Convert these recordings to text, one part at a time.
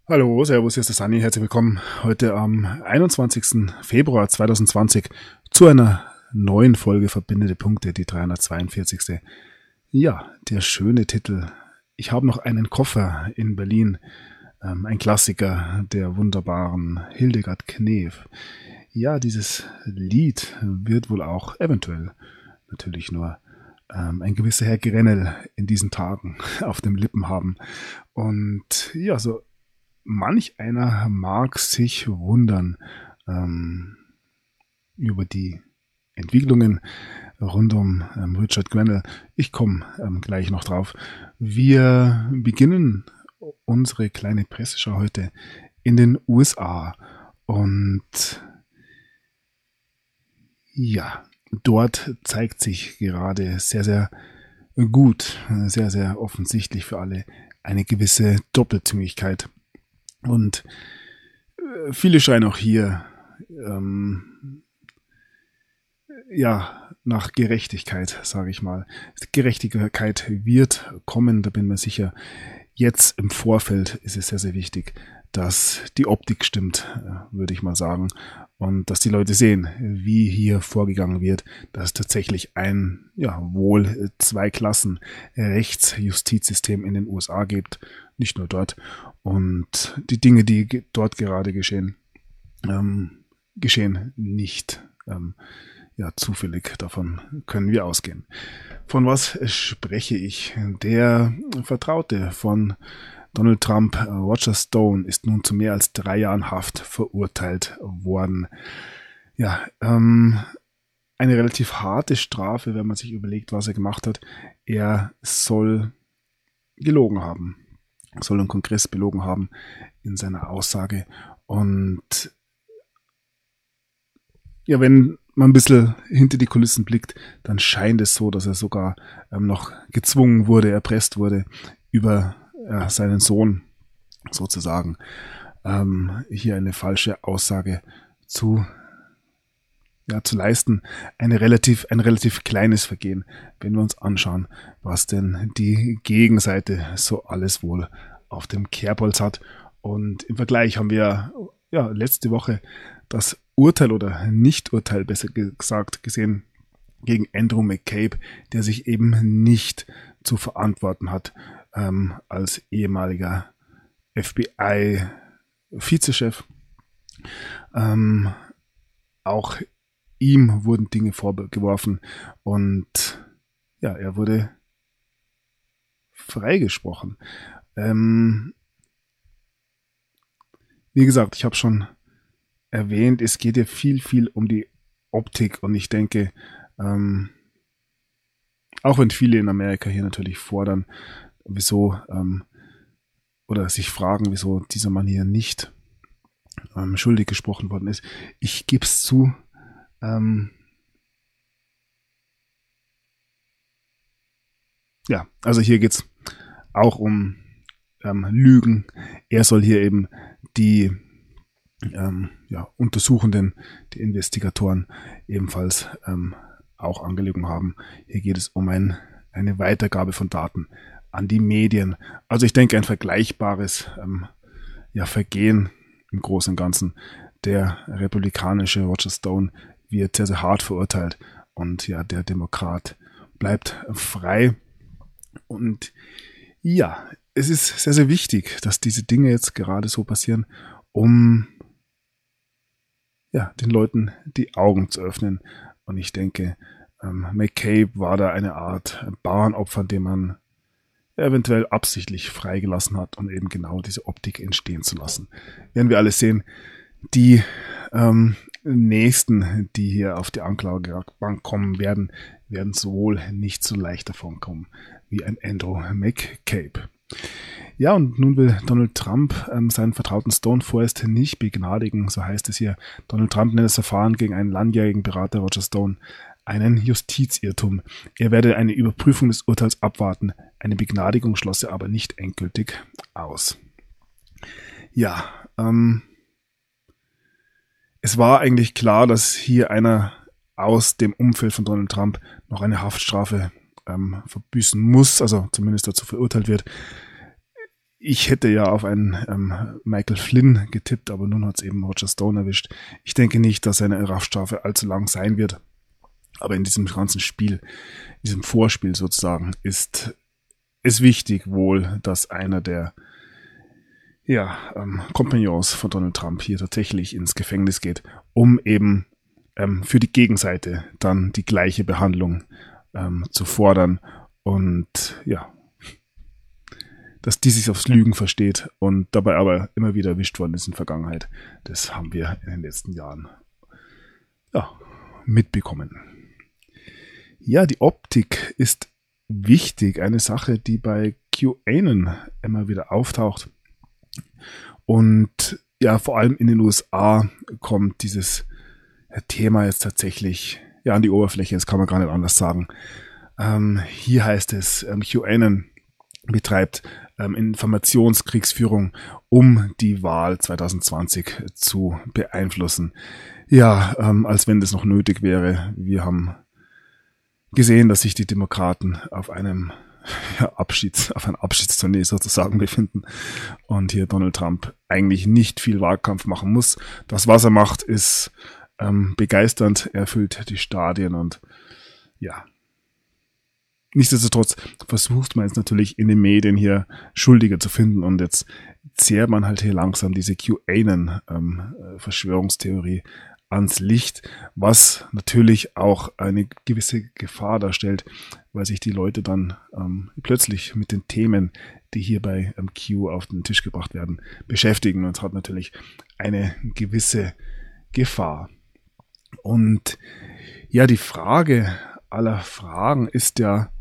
Hallo, servus, hier ist der Sunny. Herzlich willkommen heute am 21. Februar 2020 zu einer neuen Folge Verbindende Punkte, die 342. Ja, der schöne Titel. Ich habe noch einen Koffer in Berlin. Ein Klassiker der wunderbaren Hildegard Knef. Ja, dieses Lied wird wohl auch eventuell natürlich nur ein gewisser Herr Grennel in diesen Tagen auf den Lippen haben. Und ja, so manch einer mag sich wundern über die Entwicklungen rund um Richard Grenell. Ich komme gleich noch drauf. Wir beginnen unsere kleine Presseschau heute in den USA. Und ja, dort zeigt sich gerade sehr, sehr gut, sehr, sehr offensichtlich für alle eine gewisse Doppelzüngigkeit. Und viele schreien auch hier nach Gerechtigkeit, sage ich mal. Gerechtigkeit wird kommen, da bin ich mir sicher. Jetzt im Vorfeld ist es sehr, sehr wichtig, dass die Optik stimmt, würde ich mal sagen. Und dass die Leute sehen, wie hier vorgegangen wird, dass es tatsächlich ein, wohl zwei Klassen Rechtsjustizsystem in den USA gibt, nicht nur dort. Und die Dinge, die dort gerade geschehen, geschehen nicht zufällig. Davon können wir ausgehen. Von was spreche ich? Der Vertraute von Donald Trump, Roger Stone, ist nun zu mehr als 3 Jahren Haft verurteilt worden. Ja, eine relativ harte Strafe, wenn man sich überlegt, was er gemacht hat. Er soll gelogen haben, soll im Kongress belogen haben in seiner Aussage. Und ja, wenn man ein bisschen hinter die Kulissen blickt, dann scheint es so, dass er sogar noch gezwungen wurde, erpresst wurde, über seinen Sohn sozusagen hier eine falsche Aussage zu leisten. Ein relativ kleines Vergehen, wenn wir uns anschauen, was denn die Gegenseite so alles wohl auf dem Kerbholz hat. Und im Vergleich haben wir letzte Woche das Urteil oder Nicht-Urteil, besser gesagt, gesehen gegen Andrew McCabe, der sich eben nicht zu verantworten hat als ehemaliger FBI-Vizechef. Auch ihm wurden Dinge vorgeworfen und er wurde freigesprochen. Wie gesagt, ich habe schon erwähnt, es geht ja viel um die Optik und ich denke, auch wenn viele in Amerika hier natürlich fordern, wieso oder sich fragen, wieso dieser Mann hier nicht schuldig gesprochen worden ist. Ich gebe es zu, also hier geht es auch um Lügen. Er soll hier eben die Untersuchenden, die Investigatoren ebenfalls auch angelogen haben. Hier geht es um eine Weitergabe von Daten an die Medien. Also ich denke, ein vergleichbares Vergehen im Großen und Ganzen. Der republikanische Roger Stone wird sehr, sehr hart verurteilt und der Demokrat bleibt frei. Und es ist sehr, sehr wichtig, dass diese Dinge jetzt gerade so passieren, um den Leuten die Augen zu öffnen. Und ich denke, McCabe war da eine Art Bauernopfer, den man eventuell absichtlich freigelassen hat, um eben genau diese Optik entstehen zu lassen. Werden wir alles sehen. Die Nächsten, die hier auf die Anklagebank kommen werden es wohl nicht so leicht davon kommen wie ein Andrew McCabe. Ja, und nun will Donald Trump seinen Vertrauten Stone vorerst nicht begnadigen, so heißt es hier. Donald Trump nennt das Verfahren gegen einen langjährigen Berater Roger Stone einen Justizirrtum. Er werde eine Überprüfung des Urteils abwarten. Eine Begnadigung schloss er aber nicht endgültig aus. Es war eigentlich klar, dass hier einer aus dem Umfeld von Donald Trump noch eine Haftstrafe verbüßen muss, also zumindest dazu verurteilt wird. Ich hätte ja auf einen Michael Flynn getippt, aber nun hat es eben Roger Stone erwischt. Ich denke nicht, dass seine Haftstrafe allzu lang sein wird. Aber in diesem ganzen Spiel, in diesem Vorspiel sozusagen, ist es wichtig wohl, dass einer der Kompagnons von Donald Trump hier tatsächlich ins Gefängnis geht, um eben für die Gegenseite dann die gleiche Behandlung zu fordern und ja, dass die sich aufs Lügen versteht und dabei aber immer wieder erwischt worden ist in der Vergangenheit. Das haben wir in den letzten Jahren mitbekommen. Ja, die Optik ist wichtig, eine Sache, die bei QAnon immer wieder auftaucht. Und ja, vor allem in den USA kommt dieses Thema jetzt tatsächlich an die Oberfläche, das kann man gar nicht anders sagen. Hier heißt es, QAnon betreibt Informationskriegsführung, um die Wahl 2020 zu beeinflussen. Ja, als wenn das noch nötig wäre. Wir haben gesehen, dass sich die Demokraten auf einer Abschiedstournee sozusagen befinden und hier Donald Trump eigentlich nicht viel Wahlkampf machen muss. Das, was er macht, ist begeisternd. Er füllt die Stadien und ja. Nichtsdestotrotz versucht man jetzt natürlich in den Medien hier Schuldige zu finden und jetzt zehrt man halt hier langsam diese QAnon-Verschwörungstheorie ans Licht, was natürlich auch eine gewisse Gefahr darstellt, weil sich die Leute dann plötzlich mit den Themen, die hier bei Q auf den Tisch gebracht werden, beschäftigen und hat natürlich eine gewisse Gefahr. Und ja, die Frage aller Fragen ist ja,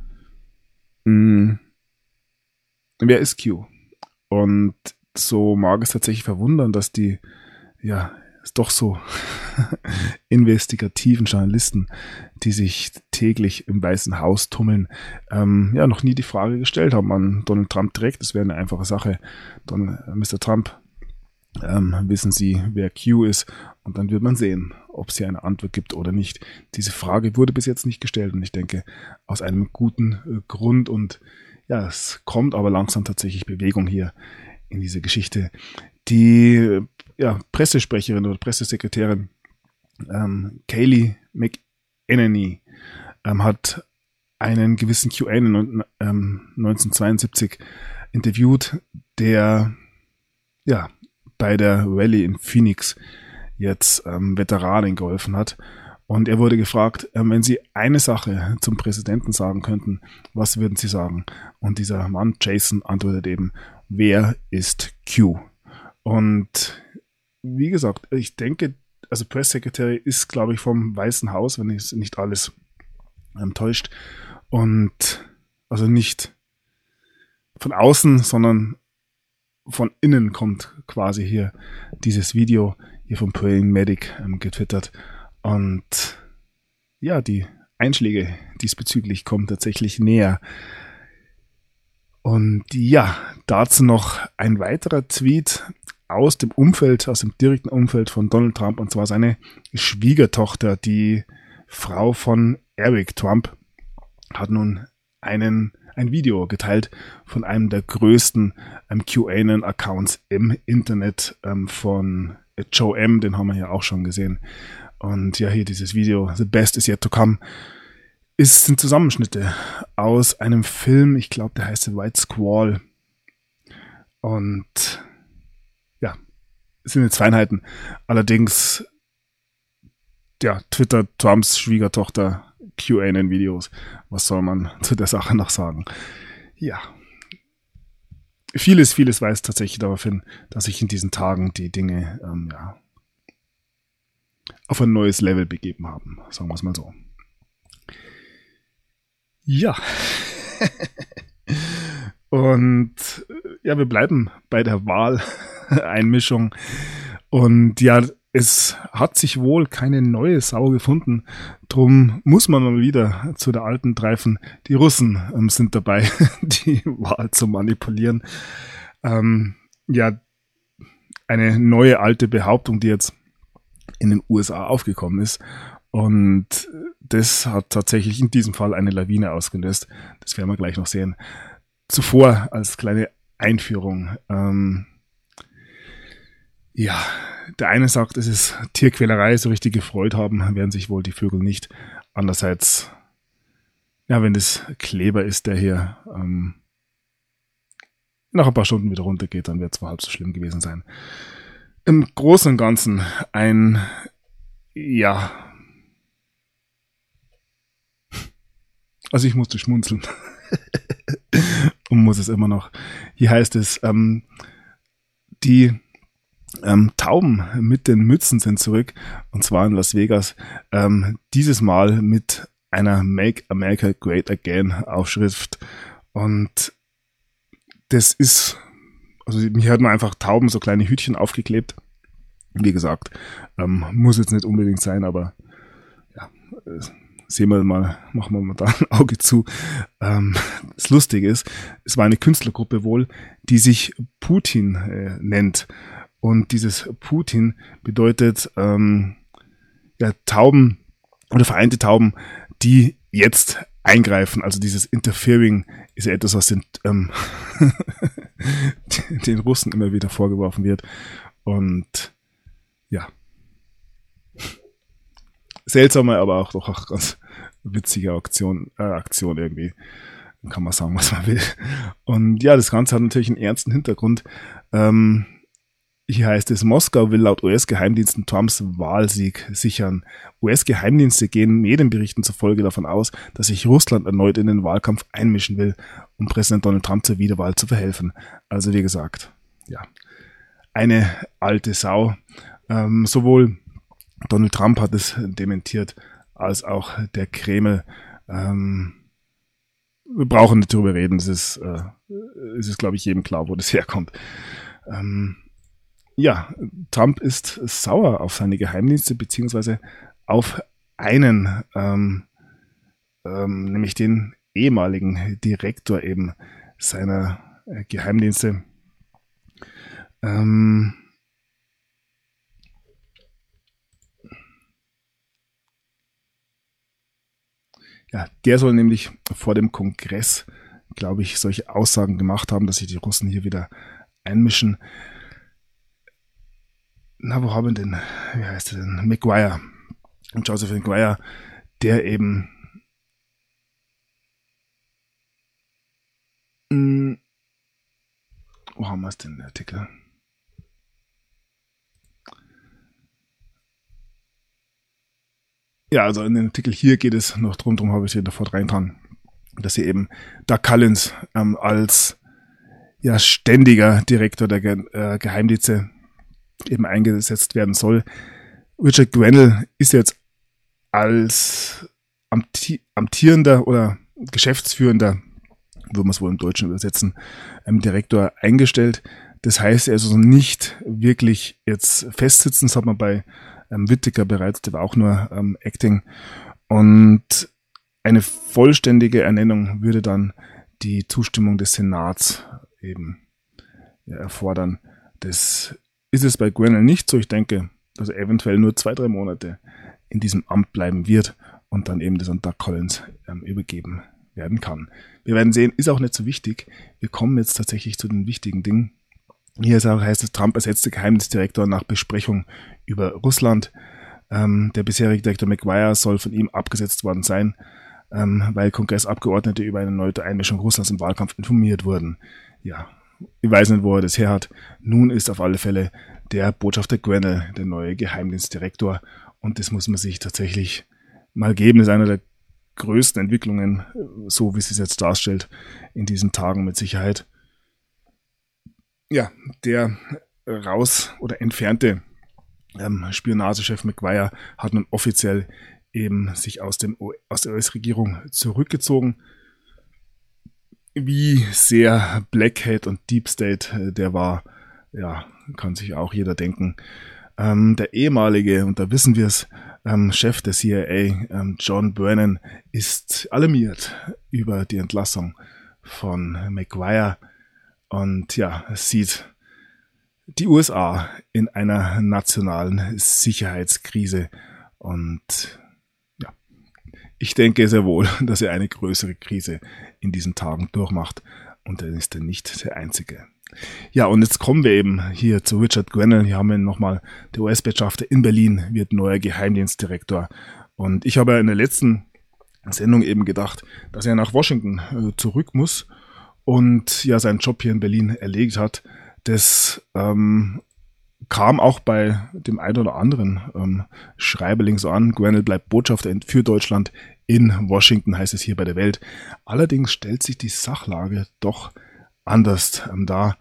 wer ist Q? Und so mag es tatsächlich verwundern, dass die doch so investigativen Journalisten, die sich täglich im Weißen Haus tummeln, noch nie die Frage gestellt haben an Donald Trump direkt. Das wäre eine einfache Sache. Mr. Trump, wissen Sie, wer Q ist? Und dann wird man sehen, ob es hier eine Antwort gibt oder nicht. Diese Frage wurde bis jetzt nicht gestellt und ich denke, aus einem guten Grund und ja, es kommt aber langsam tatsächlich Bewegung hier in diese Geschichte. Die Pressesprecherin oder Pressesekretärin Kayleigh McEnany hat einen gewissen QAnon 1972 interviewt, der bei der Rallye in Phoenix jetzt Veteranen geholfen hat. Und er wurde gefragt, wenn Sie eine Sache zum Präsidenten sagen könnten, was würden Sie sagen? Und dieser Mann, Jason, antwortet eben, wer ist Q? Und wie gesagt, ich denke, also Press Secretary ist, glaube ich, vom Weißen Haus, wenn es nicht alles täuscht. Und also nicht von außen, sondern von innen kommt quasi hier dieses Video hier vom Praying Medic getwittert. Und ja, die Einschläge diesbezüglich kommen tatsächlich näher. Und ja, dazu noch ein weiterer Tweet aus dem direkten Umfeld von Donald Trump, und zwar seine Schwiegertochter, die Frau von Eric Trump, hat nun ein Video geteilt von einem der größten QAnon-Accounts im Internet von Joe M., den haben wir ja auch schon gesehen. Und ja, hier dieses Video, The Best is Yet to Come, sind Zusammenschnitte aus einem Film, ich glaube, der heißt The White Squall. Und ja, es sind jetzt Feinheiten. Allerdings, ja, twittert Trumps Schwiegertochter QAnon-Videos. Was soll man zu der Sache noch sagen? Ja. Vieles weist tatsächlich darauf hin, dass sich in diesen Tagen die Dinge auf ein neues Level begeben haben. Sagen wir es mal so. Ja. Und ja, wir bleiben bei der Wahleinmischung. Und ja, es hat sich wohl keine neue Sau gefunden. Drum muss man mal wieder zu der alten greifen. Die Russen sind dabei, die Wahl zu manipulieren. Ja, eine neue alte Behauptung, die jetzt in den USA aufgekommen ist. Und das hat tatsächlich in diesem Fall eine Lawine ausgelöst. Das werden wir gleich noch sehen. Zuvor als kleine Einführung. Ja, der eine sagt, es ist Tierquälerei, so richtig gefreut haben werden sich wohl die Vögel nicht. Andererseits, ja, wenn das Kleber ist, der hier nach ein paar Stunden wieder runtergeht, dann wird es wohl halb so schlimm gewesen sein. Im Großen und Ganzen also ich musste schmunzeln und muss es immer noch. Hier heißt es, die Tauben mit den Mützen sind zurück, und zwar in Las Vegas, dieses Mal mit einer Make America Great Again Aufschrift, und das ist, also mir hat man einfach Tauben, so kleine Hütchen aufgeklebt. Wie gesagt, muss jetzt nicht unbedingt sein, aber ja, sehen wir mal, machen wir mal da ein Auge zu. Das Lustige ist, es war eine Künstlergruppe wohl, die sich Putin nennt. Und dieses Putin bedeutet Tauben oder vereinte Tauben, die jetzt eingreifen. Also dieses Interfering ist ja etwas, was den Russen immer wieder vorgeworfen wird. Und ja, seltsame, aber auch doch auch ganz witzige Aktion irgendwie. Kann man sagen, was man will. Und ja, das Ganze hat natürlich einen ernsten Hintergrund. Hier heißt es, Moskau will laut US-Geheimdiensten Trumps Wahlsieg sichern. US-Geheimdienste gehen Medienberichten zufolge davon aus, dass sich Russland erneut in den Wahlkampf einmischen will, um Präsident Donald Trump zur Wiederwahl zu verhelfen. Also wie gesagt, ja, eine alte Sau. Sowohl Donald Trump hat es dementiert, als auch der Kreml. Wir brauchen nicht drüber reden, es ist glaube ich, jedem klar, wo das herkommt. Ja, Trump ist sauer auf seine Geheimdienste, beziehungsweise auf einen, nämlich den ehemaligen Direktor eben seiner Geheimdienste. Ja, der soll nämlich vor dem Kongress, glaube ich, solche Aussagen gemacht haben, dass sich die Russen hier wieder einmischen. Na, wo haben wir denn? Wie heißt er denn? Maguire. Und Joseph Maguire, der eben wo haben wir es denn, der Artikel? Ja, also in dem Artikel hier geht es noch drum habe ich hier davor reingetan, dass sie eben Doug Collins als ja ständiger Direktor der Geheimdienste eben eingesetzt werden soll. Richard Grenell ist jetzt als amtierender oder geschäftsführender, würde man es wohl im Deutschen übersetzen, Direktor eingestellt. Das heißt, er ist also nicht wirklich jetzt festsitzen, das hat man bei Whittaker bereits, der war auch nur Acting. Und eine vollständige Ernennung würde dann die Zustimmung des Senats eben erfordern. Das ist es bei Grenell nicht so. Ich denke, dass er eventuell nur 2-3 Monate in diesem Amt bleiben wird und dann eben das an Doug Collins übergeben werden kann. Wir werden sehen, ist auch nicht so wichtig. Wir kommen jetzt tatsächlich zu den wichtigen Dingen. Hier heißt es, Trump ersetzte Geheimdienstdirektor nach Besprechung über Russland. Der bisherige Direktor Maguire soll von ihm abgesetzt worden sein, weil Kongressabgeordnete über eine erneute Einmischung Russlands im Wahlkampf informiert wurden. Ja, ich weiß nicht, wo er das her hat. Nun ist auf alle Fälle der Botschafter Grenell der neue Geheimdienstdirektor, und das muss man sich tatsächlich mal geben. Das ist eine der größten Entwicklungen, so wie es sich jetzt darstellt, in diesen Tagen mit Sicherheit. Ja, der raus oder entfernte Spionagechef Maguire hat nun offiziell eben sich aus der US-Regierung zurückgezogen. Wie sehr Black Hat und Deep State der war, ja, kann sich auch jeder denken. Der ehemalige, und da wissen wir es, Chef der CIA, John Brennan, ist alarmiert über die Entlassung von Maguire. Und ja, es sieht die USA in einer nationalen Sicherheitskrise. Und ja, ich denke sehr wohl, dass er eine größere Krise in diesen Tagen durchmacht. und er ist nicht der Einzige. Ja, und jetzt kommen wir eben hier zu Richard Grenell. Hier haben wir nochmal, der US-Botschafter in Berlin wird neuer Geheimdienstdirektor. Und ich habe in der letzten Sendung eben gedacht, dass er nach Washington zurück muss und ja seinen Job hier in Berlin erledigt hat. Das kam auch bei dem einen oder anderen Schreiberling so an. Grenell bleibt Botschafter für Deutschland in Washington, heißt es hier bei der Welt. Allerdings stellt sich die Sachlage doch anders dar.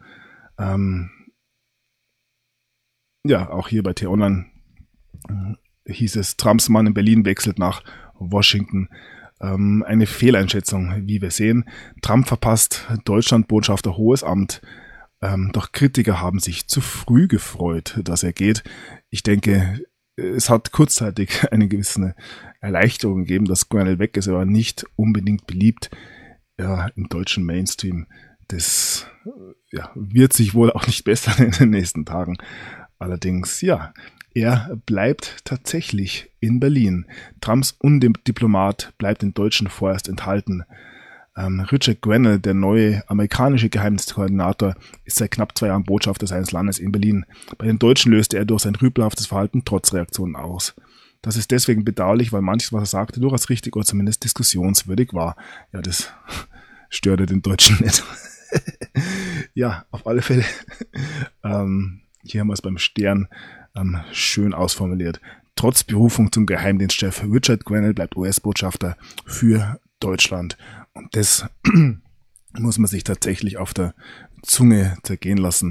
Ja, auch hier bei T-Online hieß es, Trumps Mann in Berlin wechselt nach Washington. Eine Fehleinschätzung, wie wir sehen. Trump verpasst Deutschland-Botschafter hohes Amt. Doch Kritiker haben sich zu früh gefreut, dass er geht. Ich denke, es hat kurzzeitig eine gewisse Erleichterung gegeben, dass Grenell weg ist, aber nicht unbedingt beliebt im deutschen Mainstream. Das wird sich wohl auch nicht bessern in den nächsten Tagen. Allerdings, ja, er bleibt tatsächlich in Berlin. Trumps Undiplomat bleibt den Deutschen vorerst enthalten. Richard Grenell, der neue amerikanische Geheimdienstkoordinator, ist seit knapp 2 Jahren Botschafter seines Landes in Berlin. Bei den Deutschen löste er durch sein rüpelhaftes Verhalten Trotzreaktionen aus. Das ist deswegen bedauerlich, weil manches, was er sagte, durchaus richtig oder zumindest diskussionswürdig war. Ja, das störte den Deutschen nicht. Ja, auf alle Fälle. Hier haben wir es beim Stern schön ausformuliert. Trotz Berufung zum Geheimdienstchef, Richard Grenell bleibt US-Botschafter für Deutschland. Und das muss man sich tatsächlich auf der Zunge zergehen lassen.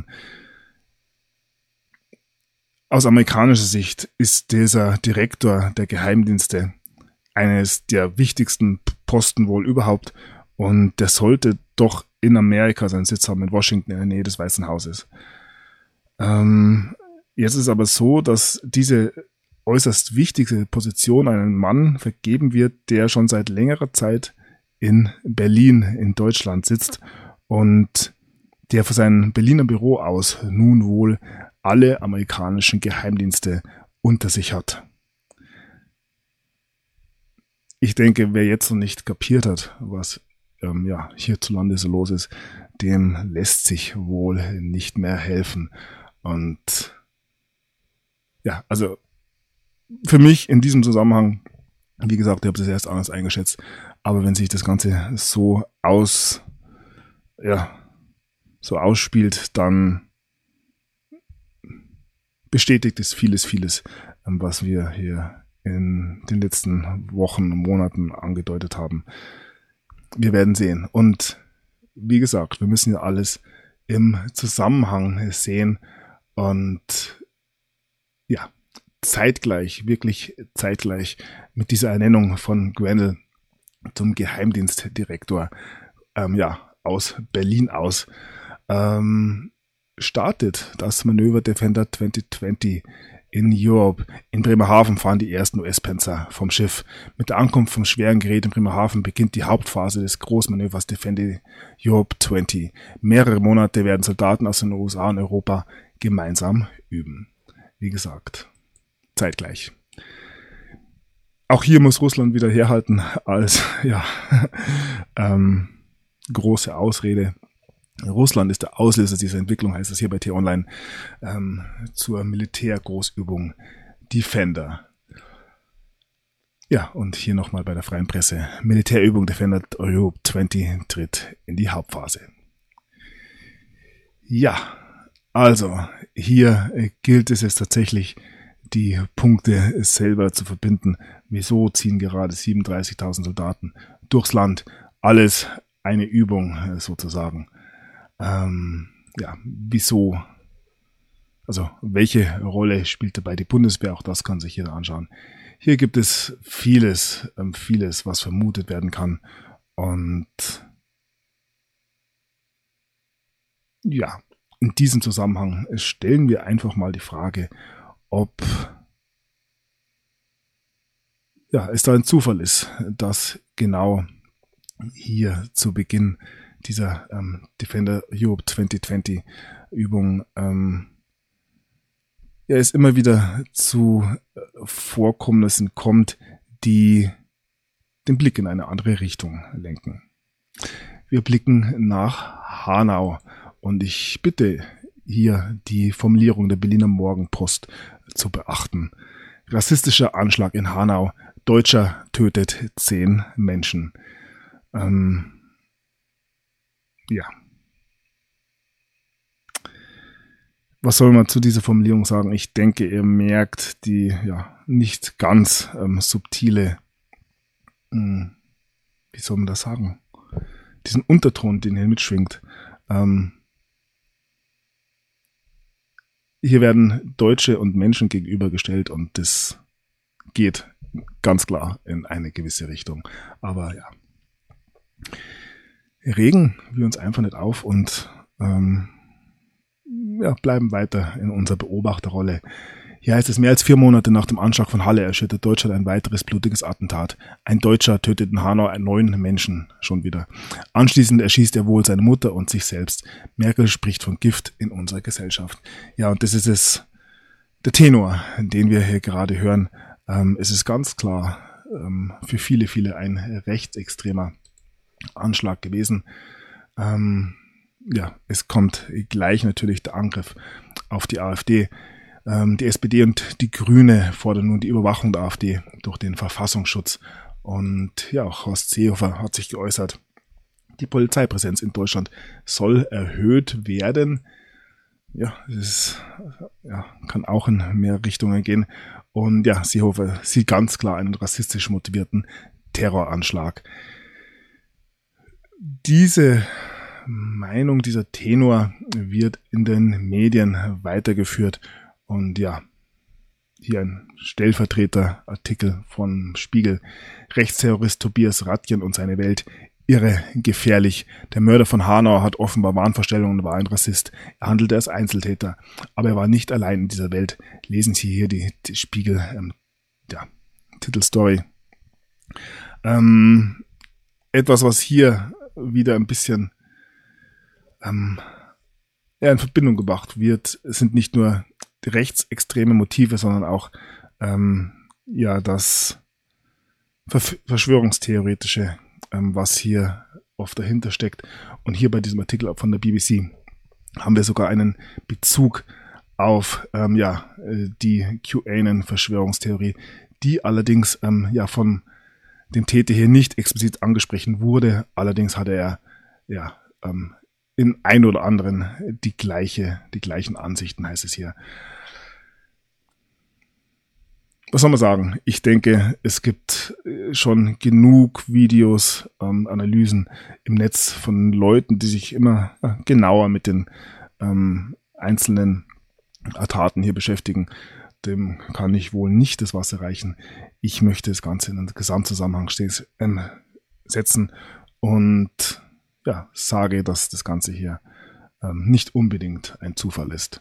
Aus amerikanischer Sicht ist dieser Direktor der Geheimdienste eines der wichtigsten Posten wohl überhaupt. Und der sollte doch in Amerika seinen Sitz haben, in Washington, in der Nähe des Weißen Hauses. Jetzt ist es aber so, dass diese äußerst wichtige Position an einen Mann vergeben wird, der schon seit längerer Zeit in Berlin, in Deutschland sitzt und der von seinem Berliner Büro aus nun wohl alle amerikanischen Geheimdienste unter sich hat. Ich denke, wer jetzt noch nicht kapiert hat, was hierzulande so los ist, dem lässt sich wohl nicht mehr helfen. Und ja, also für mich in diesem Zusammenhang, wie gesagt, ich habe das erst anders eingeschätzt, aber wenn sich das Ganze so ausspielt, dann bestätigt es vieles, was wir hier in den letzten Wochen und Monaten angedeutet haben. Wir werden sehen. Und wie gesagt, wir müssen ja alles im Zusammenhang sehen und ja, wirklich zeitgleich mit dieser Ernennung von Grenell zum Geheimdienstdirektor aus Berlin aus startet das Manöver Defender 2020 in Europe. In Bremerhaven fahren die ersten US-Panzer vom Schiff. Mit der Ankunft vom schweren Gerät in Bremerhaven beginnt die Hauptphase des Großmanövers Defender Europe 20. Mehrere Monate werden Soldaten aus den USA und Europa gemeinsam üben. Wie gesagt, zeitgleich. Auch hier muss Russland wieder herhalten als große Ausrede. Russland ist der Auslöser dieser Entwicklung, heißt es hier bei T-Online, zur Militärgroßübung Defender. Ja, und hier nochmal bei der Freien Presse. Militärübung Defender Europe 20 tritt in die Hauptphase. Ja, also hier gilt es jetzt tatsächlich, die Punkte selber zu verbinden. Wieso ziehen gerade 37.000 Soldaten durchs Land? Alles eine Übung sozusagen. Wieso? Also welche Rolle spielt dabei die Bundeswehr? Auch das kann sich jeder anschauen. Hier gibt es vieles, was vermutet werden kann. Und ja, in diesem Zusammenhang stellen wir einfach mal die Frage, ob es da ein Zufall ist, dass genau hier zu Beginn dieser Defender Europe 2020 Übung es immer wieder zu Vorkommnissen kommt, die den Blick in eine andere Richtung lenken. Wir blicken nach Hanau und ich bitte hier die Formulierung der Berliner Morgenpost zu beachten. Rassistischer Anschlag in Hanau. Deutscher tötet 10 Menschen. Ja. Was soll man zu dieser Formulierung sagen? Ich denke, ihr merkt die nicht ganz subtile, wie soll man das sagen, diesen Unterton, den hier mitschwingt. Hier werden Deutsche und Menschen gegenübergestellt und das geht ganz klar in eine gewisse Richtung. Aber ja, regen wir uns einfach nicht auf und bleiben weiter in unserer Beobachterrolle. Hier heißt es, mehr als 4 Monate nach dem Anschlag von Halle erschüttert Deutschland ein weiteres blutiges Attentat. Ein Deutscher tötet in Hanau 9 Menschen schon wieder. Anschließend erschießt er wohl seine Mutter und sich selbst. Merkel spricht von Gift in unserer Gesellschaft. Ja, und das ist der Tenor, den wir hier gerade hören. Es ist ganz klar für viele, viele ein rechtsextremer Anschlag gewesen. Es kommt gleich natürlich der Angriff auf die AfD. Die SPD und die Grüne fordern nun die Überwachung der AfD durch den Verfassungsschutz. Und ja, auch Horst Seehofer hat sich geäußert. Die Polizeipräsenz in Deutschland soll erhöht werden. Ja, das kann auch in mehr Richtungen gehen. Und ja, Seehofer sieht ganz klar einen rassistisch motivierten Terroranschlag. Diese Meinung, dieser Tenor wird in den Medien weitergeführt. Und ja, hier ein Stellvertreterartikel vom Spiegel. Rechtsterrorist Tobias Radjen und seine Welt. Irre, gefährlich. Der Mörder von Hanau hat offenbar Wahnvorstellungen und war ein Rassist. Er handelte als Einzeltäter. Aber er war nicht allein in dieser Welt. Lesen Sie hier die Spiegel, Titelstory. Etwas, was hier wieder ein bisschen in Verbindung gebracht wird, sind nicht nur rechtsextreme Motive, sondern auch das Verschwörungstheoretische, was hier oft dahinter steckt. Und hier bei diesem Artikel von der BBC haben wir sogar einen Bezug auf die QAnon-Verschwörungstheorie, die allerdings von dem Täter hier nicht explizit angesprochen wurde. Allerdings hatte er in ein oder anderen die gleichen Ansichten, heißt es hier. Was soll man sagen? Ich denke, es gibt schon genug Videos, Analysen im Netz von Leuten, die sich immer genauer mit den einzelnen Taten hier beschäftigen. Dem kann ich wohl nicht das Wasser reichen. Ich möchte das Ganze in einen Gesamtzusammenhang setzen und sage, dass das Ganze hier nicht unbedingt ein Zufall ist.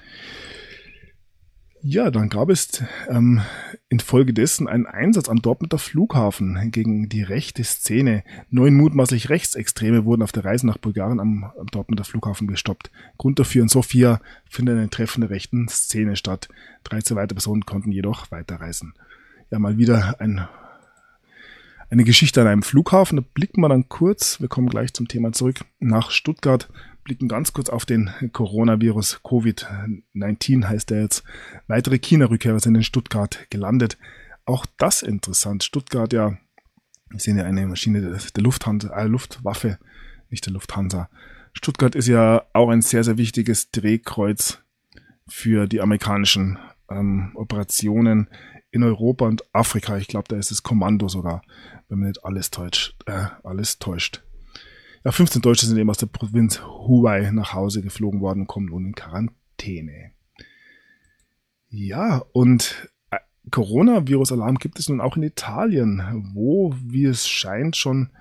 Ja, dann gab es infolgedessen einen Einsatz am Dortmunder Flughafen gegen die rechte Szene. 9 mutmaßlich Rechtsextreme wurden auf der Reise nach Bulgarien am Dortmunder Flughafen gestoppt. Grund dafür in Sofia findet ein Treffen der rechten Szene statt. 13 weitere Personen konnten jedoch weiterreisen. Ja, mal wieder eine Geschichte an einem Flughafen. Da blicken wir dann kurz, wir kommen gleich zum Thema zurück, nach Stuttgart. Blicken ganz kurz auf den Coronavirus. Covid-19 heißt er jetzt. Weitere China-Rückkehrer sind in Stuttgart gelandet. Auch das interessant. Stuttgart, wir sehen ja eine Maschine der Luftwaffe, nicht der Lufthansa. Stuttgart ist ja auch ein sehr, sehr wichtiges Drehkreuz für die amerikanischen Operationen in Europa und Afrika. Ich glaube, da ist das Kommando sogar, wenn man nicht alles täuscht. Ja, 15 Deutsche sind eben aus der Provinz Hubei nach Hause geflogen worden und kommen nun in Quarantäne. Ja, und Coronavirus-Alarm gibt es nun auch in Italien, wo, wie es scheint, schon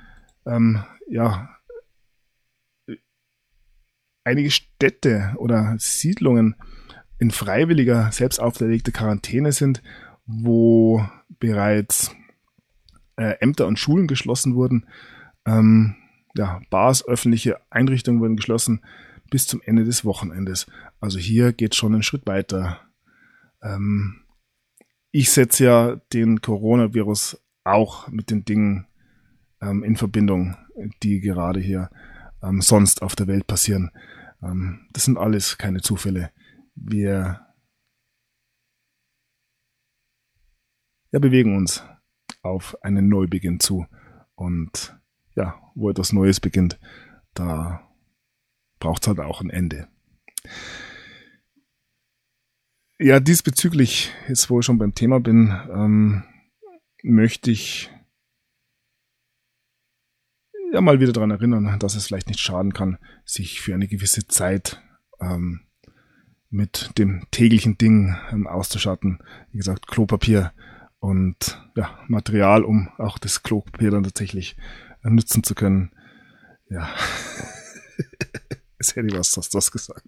einige Städte oder Siedlungen in freiwilliger, selbst auferlegte Quarantäne sind, wo bereits Ämter und Schulen geschlossen wurden. Bars, öffentliche Einrichtungen wurden geschlossen bis zum Ende des Wochenendes. Also hier geht schon einen Schritt weiter. Ich setze ja den Coronavirus auch mit den Dingen in Verbindung, die gerade hier sonst auf der Welt passieren. Das sind alles keine Zufälle. Wir bewegen uns auf einen Neubeginn zu. Und ja, wo etwas Neues beginnt, da braucht es halt auch ein Ende. Ja, diesbezüglich, jetzt wo ich schon beim Thema bin, möchte ich ja mal wieder daran erinnern, dass es vielleicht nicht schaden kann, sich für eine gewisse Zeit mit dem täglichen Ding auszustatten. Wie gesagt, Klopapier und ja, Material, um auch das Klopapier dann tatsächlich nutzen zu können. Ja, jetzt hätte ich was das gesagt.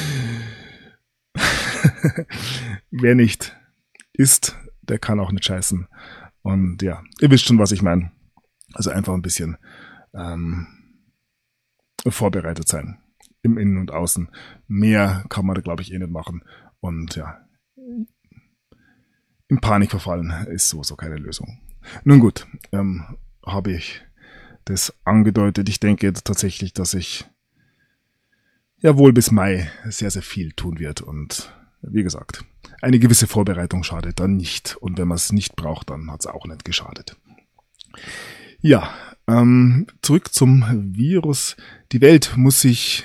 Wer nicht isst, der kann auch nicht scheißen. Und ja, ihr wisst schon, was ich meine. Also einfach ein bisschen vorbereitet sein. Im Innen und Außen. Mehr kann man da, glaube ich, nicht machen. Und ja, in Panik verfallen ist so keine Lösung. Nun gut, habe ich das angedeutet. Ich denke tatsächlich, dass ich ja wohl bis Mai sehr, sehr viel tun wird. Und wie gesagt, eine gewisse Vorbereitung schadet dann nicht. Und wenn man es nicht braucht, dann hat es auch nicht geschadet. Ja, zurück zum Virus. Die Welt muss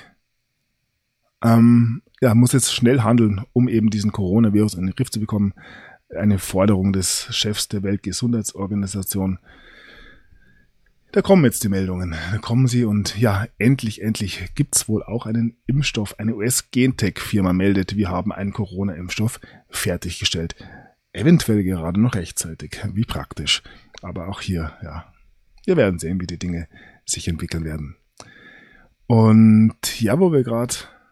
muss jetzt schnell handeln, um eben diesen Coronavirus in den Griff zu bekommen. Eine Forderung des Chefs der Weltgesundheitsorganisation. Da kommen jetzt die Meldungen. Da kommen sie und ja, endlich gibt's wohl auch einen Impfstoff. Eine US-Gentech-Firma meldet, wir haben einen Corona-Impfstoff fertiggestellt. Eventuell gerade noch rechtzeitig. Wie praktisch. Aber auch hier, ja, wir werden sehen, wie die Dinge sich entwickeln werden. Und ja, wo wir gerade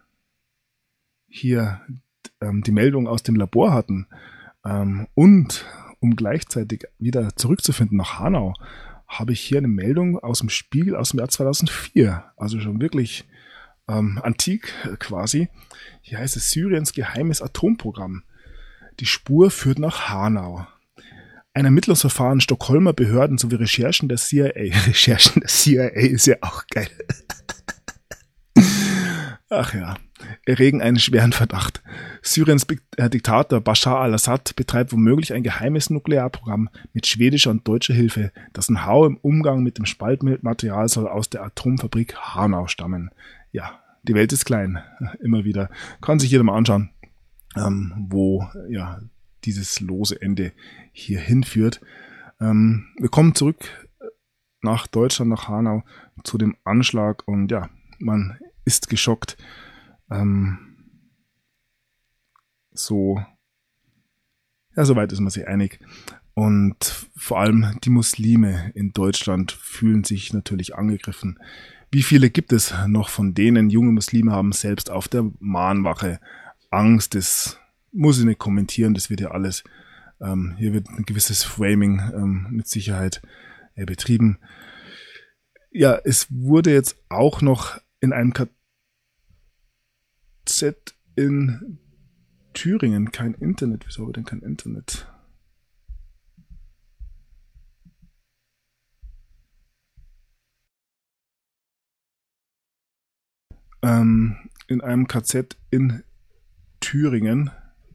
hier die Meldung aus dem Labor hatten und um gleichzeitig wieder zurückzufinden nach Hanau, habe ich hier eine Meldung aus dem Spiegel aus dem Jahr 2004, also schon wirklich antik quasi. Hier heißt es Syriens geheimes Atomprogramm. Die Spur führt nach Hanau. Ein Ermittlungsverfahren Stockholmer Behörden sowie Recherchen der CIA. Recherchen der CIA ist ja auch geil. Ach ja, erregen einen schweren Verdacht. Syriens Diktator Bashar al-Assad betreibt womöglich ein geheimes Nuklearprogramm mit schwedischer und deutscher Hilfe. Das Know-how im Umgang mit dem Spaltmaterial soll aus der Atomfabrik Hanau stammen. Ja, die Welt ist klein. Immer wieder. Kann sich jeder mal anschauen, wo ja dieses lose Ende hier hinführt. Wir kommen zurück nach Deutschland, nach Hanau, zu dem Anschlag und ja, man ist geschockt. Soweit ist man sich einig. Und vor allem die Muslime in Deutschland fühlen sich natürlich angegriffen. Wie viele gibt es noch von denen? Junge Muslime haben selbst auf der Mahnwache Angst. Das muss ich nicht kommentieren. Das wird ja alles, hier wird ein gewisses Framing mit Sicherheit betrieben. Ja, es wurde jetzt auch noch in einem KZ in Thüringen kein Internet. Wieso haben wir denn kein Internet? In einem KZ in Thüringen.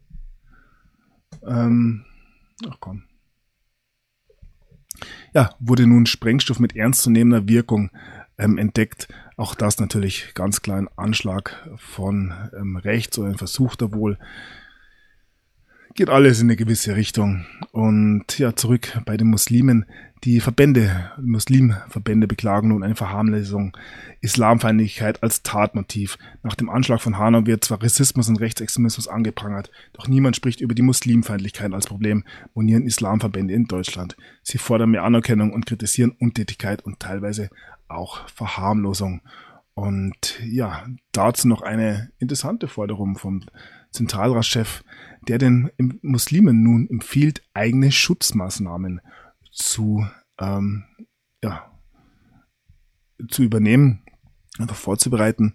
Wurde nun Sprengstoff mit ernstzunehmender Wirkung entdeckt. Auch das natürlich ganz klar ein Anschlag von rechts oder ein Versuch da wohl. Geht alles in eine gewisse Richtung. Und ja, zurück bei den Muslimen. Die Muslimverbände beklagen nun eine Verharmlosung Islamfeindlichkeit als Tatmotiv. Nach dem Anschlag von Hanau wird zwar Rassismus und Rechtsextremismus angeprangert, doch niemand spricht über die Muslimfeindlichkeit als Problem, monieren Islamverbände in Deutschland. Sie fordern mehr Anerkennung und kritisieren Untätigkeit und teilweise auch Verharmlosung. Und ja, dazu noch eine interessante Forderung vom Zentralratschef, der den Muslimen nun empfiehlt, eigene Schutzmaßnahmen zu übernehmen, einfach vorzubereiten.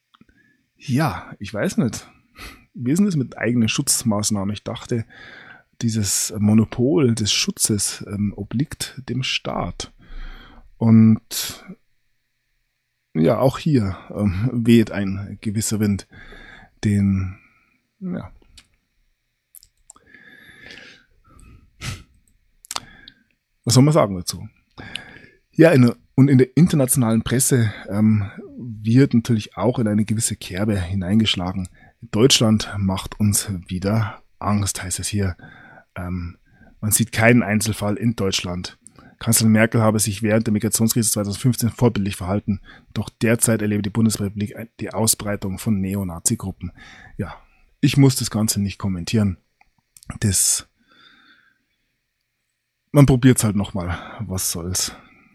Ich weiß nicht. Wie ist denn das mit eigenen Schutzmaßnahmen? Ich dachte, dieses Monopol des Schutzes obliegt dem Staat. Und ja, auch hier weht ein gewisser Wind, den, ja, was soll man sagen dazu? Ja, und in der internationalen Presse wird natürlich auch in eine gewisse Kerbe hineingeschlagen. Deutschland macht uns wieder Angst, heißt es hier. Man sieht keinen Einzelfall in Deutschland. Kanzlerin Merkel habe sich während der Migrationskrise 2015 vorbildlich verhalten, doch derzeit erlebe die Bundesrepublik die Ausbreitung von Neonazi-Gruppen. Ja, ich muss das Ganze nicht kommentieren. Man probiert es halt nochmal. Was soll's?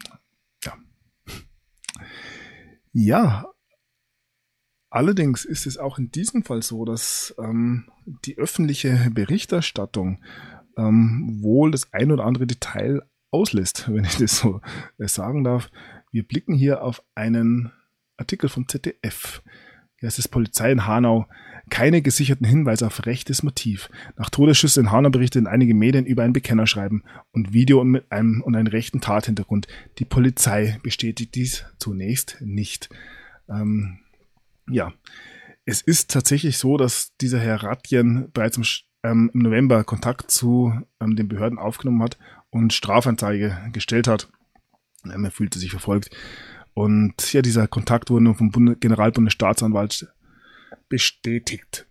Ja, allerdings ist es auch in diesem Fall so, dass die öffentliche Berichterstattung wohl das ein oder andere Detail auslässt, wenn ich das so sagen darf. Wir blicken hier auf einen Artikel vom ZDF. Hier heißt es: Polizei in Hanau. Keine gesicherten Hinweise auf rechtes Motiv. Nach Todesschüssen in Hanau berichteten einige Medien über ein Bekennerschreiben und Video mit einem rechten Tathintergrund. Die Polizei bestätigt dies zunächst nicht. Ja, es ist tatsächlich so, dass dieser Herr Ratjen bereits im November Kontakt zu den Behörden aufgenommen hat und Strafanzeige gestellt hat. Er fühlte sich verfolgt. Und ja, dieser Kontakt wurde nun vom Generalbundesstaatsanwalt bestätigt.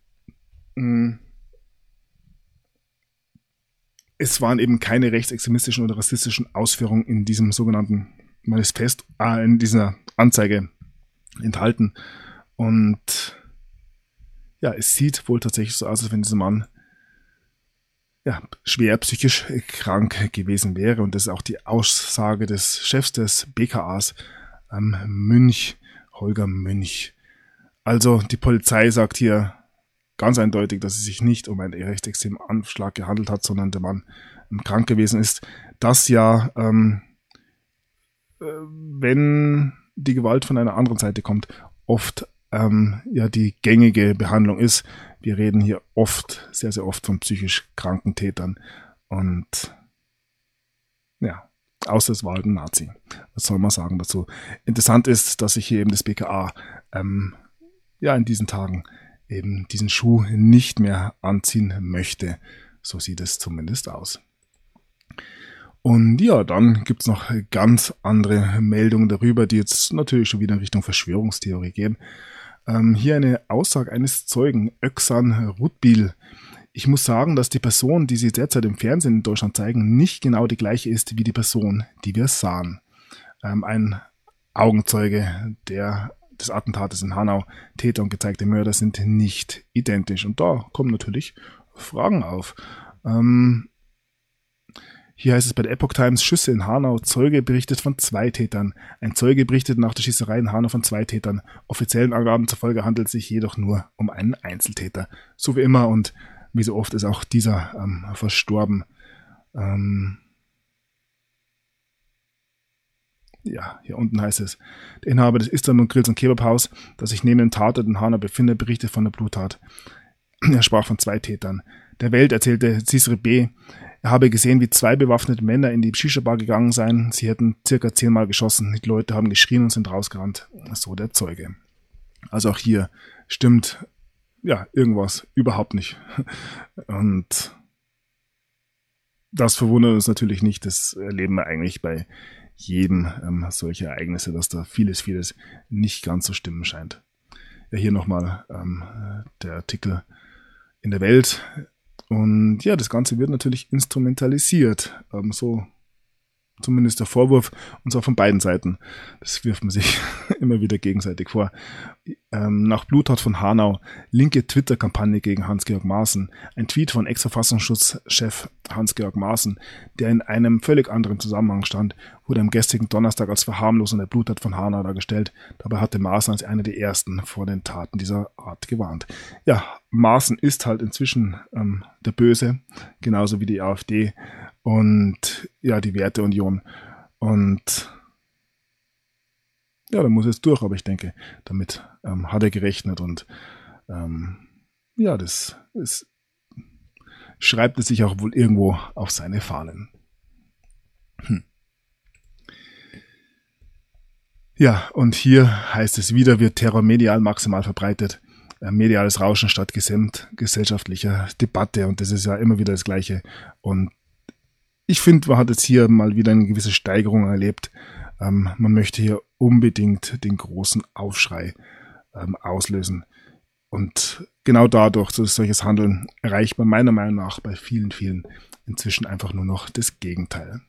Es waren eben keine rechtsextremistischen oder rassistischen Ausführungen in diesem sogenannten Manifest, in dieser Anzeige enthalten. Und ja, es sieht wohl tatsächlich so aus, als wenn dieser Mann schwer psychisch krank gewesen wäre. Und das ist auch die Aussage des Chefs des BKAs, Holger Münch. Also die Polizei sagt hier ganz eindeutig, dass es sich nicht um einen rechtsextremen Anschlag gehandelt hat, sondern der Mann krank gewesen ist. Das ja, wenn die Gewalt von einer anderen Seite kommt, oft die gängige Behandlung ist. Wir reden hier oft, sehr, sehr oft von psychisch kranken Tätern. Und ja, außer es war halt ein Nazi. Was soll man sagen dazu? Interessant ist, dass sich hier eben das BKA in diesen Tagen eben diesen Schuh nicht mehr anziehen möchte. So sieht es zumindest aus. Und ja, dann gibt's noch ganz andere Meldungen darüber, die jetzt natürlich schon wieder in Richtung Verschwörungstheorie gehen. Hier eine Aussage eines Zeugen, Öksan Rutbil. Ich muss sagen, dass die Person, die sie derzeit im Fernsehen in Deutschland zeigen, nicht genau die gleiche ist wie die Person, die wir sahen. Ein Augenzeuge des Attentates in Hanau, Täter und gezeigte Mörder sind nicht identisch. Und da kommen natürlich Fragen auf. Hier heißt es bei der Epoch Times: Schüsse in Hanau, Zeuge berichtet von 2 Tätern. Ein Zeuge berichtet nach der Schießerei in Hanau von 2 Tätern. Offiziellen Angaben zufolge handelt es sich jedoch nur um einen Einzeltäter. So wie immer und wie so oft ist auch dieser verstorben. Hier unten heißt es: Der Inhaber des Istanbul Grills und Kebabhaus, das sich neben dem Tatort in Hanau befindet, berichtet von der Bluttat. Er sprach von 2 Tätern. Der Welt erzählte Cisre B., er habe gesehen, wie 2 bewaffnete Männer in die Shisha-Bar gegangen seien. Sie hätten circa 10-mal geschossen. Die Leute haben geschrien und sind rausgerannt. So der Zeuge. Also auch hier stimmt irgendwas überhaupt nicht. Und das verwundert uns natürlich nicht. Das erleben wir eigentlich bei jedem solche Ereignisse, dass da vieles nicht ganz so stimmen scheint. Ja, hier nochmal der Artikel in der Welt. Und ja, das Ganze wird natürlich instrumentalisiert. So zumindest der Vorwurf, und zwar von beiden Seiten. Das wirft man sich immer wieder gegenseitig vor. Nach Bluttat von Hanau, linke Twitter-Kampagne gegen Hans-Georg Maaßen. Ein Tweet von Ex-Verfassungsschutzchef Hans-Georg Maaßen, der in einem völlig anderen Zusammenhang stand, wurde am gestrigen Donnerstag als Verharmlosung der Bluttat von Hanau dargestellt. Dabei hatte Maaßen als einer der ersten vor den Taten dieser Art gewarnt. Ja, Maaßen ist halt inzwischen der Böse, genauso wie die AfD und ja, die Werteunion. Und ja, da muss es durch, aber ich denke, damit hat er gerechnet und das ist schreibt es sich auch wohl irgendwo auf seine Fahnen. Ja, und hier heißt es wieder, wird Terror medial maximal verbreitet. Mediales Rauschen statt gesellschaftlicher Debatte, und das ist ja immer wieder das Gleiche. Und ich finde, man hat jetzt hier mal wieder eine gewisse Steigerung erlebt. Man möchte hier unbedingt den großen Aufschrei auslösen. Und genau dadurch, so solches Handeln, erreicht man meiner Meinung nach bei vielen, vielen inzwischen einfach nur noch das Gegenteil.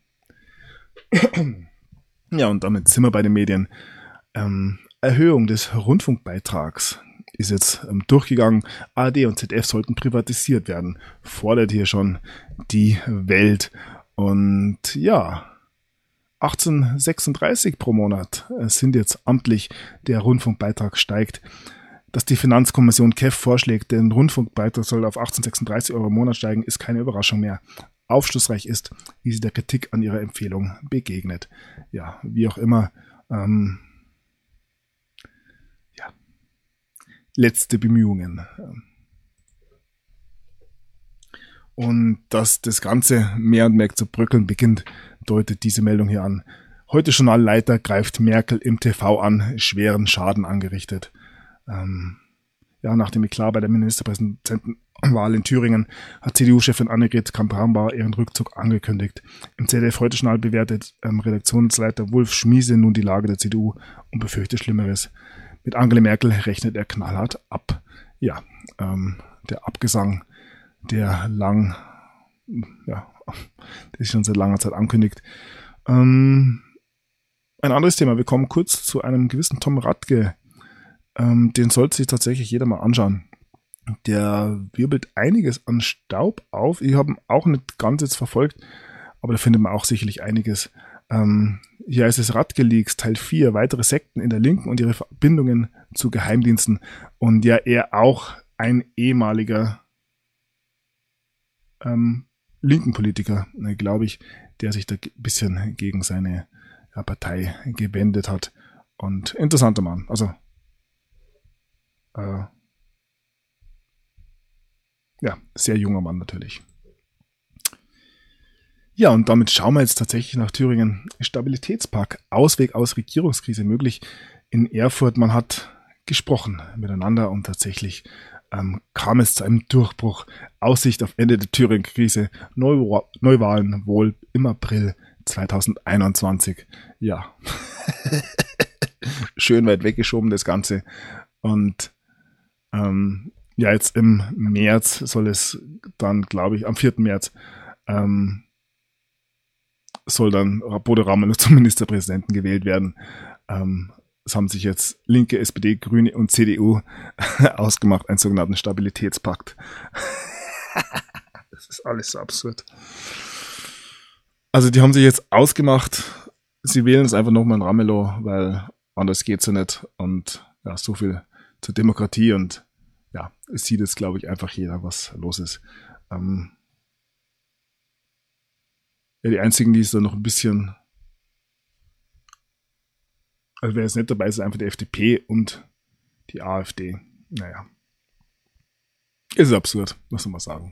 Ja, und damit sind wir bei den Medien. Erhöhung des Rundfunkbeitrags ist jetzt durchgegangen. ARD und ZDF sollten privatisiert werden. Fordert hier schon die Welt. Und ja, 18,36 pro Monat sind jetzt amtlich. Der Rundfunkbeitrag steigt. Dass die Finanzkommission KEF vorschlägt, den Rundfunkbeitrag soll auf 18,36 € im Monat steigen, ist keine Überraschung mehr. Aufschlussreich ist, wie sie der Kritik an ihrer Empfehlung begegnet. Ja, wie auch immer. Letzte Bemühungen. Und dass das Ganze mehr und mehr zu bröckeln beginnt, deutet diese Meldung hier an. Heute Journalleiter greift Merkel im TV an, schweren Schaden angerichtet. Nach dem Eklat bei der Ministerpräsidentenwahl in Thüringen hat CDU-Chefin Annegret Kramp-Karrenbauer ihren Rückzug angekündigt. Im ZDF-Heute-Journal bewertet Redaktionsleiter Wolf Schmiese nun die Lage der CDU und befürchtet Schlimmeres. Mit Angela Merkel rechnet er knallhart ab. Ja, der Abgesang, der ist schon seit langer Zeit ankündigt. Ein anderes Thema, wir kommen kurz zu einem gewissen Tom Radke. Den sollte sich tatsächlich jeder mal anschauen. Der wirbelt einiges an Staub auf. Ich habe ihn auch nicht ganz jetzt verfolgt, aber da findet man auch sicherlich einiges. Hier heißt es Radke-Leaks, Teil 4, weitere Sekten in der Linken und ihre Verbindungen zu Geheimdiensten. Und ja, er auch ein ehemaliger linken Politiker, glaube ich, der sich da ein bisschen gegen seine Partei gewendet hat. Und interessanter Mann. Also sehr junger Mann natürlich. Ja, und damit schauen wir jetzt tatsächlich nach Thüringen. Stabilitätspakt, Ausweg aus Regierungskrise möglich. In Erfurt, man hat gesprochen miteinander und tatsächlich kam es zu einem Durchbruch. Aussicht auf Ende der Thüringen-Krise. Neuwahlen wohl im April 2021. Ja, schön weit weggeschoben das Ganze. Und jetzt im März soll es dann, glaube ich, am 4. März soll dann Bodo Ramelow zum Ministerpräsidenten gewählt werden. Es haben sich jetzt Linke, SPD, Grüne und CDU ausgemacht, einen sogenannten Stabilitätspakt. Das ist alles so absurd. Also die haben sich jetzt ausgemacht, sie wählen es einfach nochmal in Ramelow, weil anders geht's ja nicht. Und ja, so viel zur Demokratie, und ja, es sieht jetzt, glaube ich, einfach jeder, was los ist. Die einzigen, die es da noch ein bisschen, also wer jetzt nicht dabei ist, ist einfach die FDP und die AfD. Naja. Ist absurd, muss man mal sagen.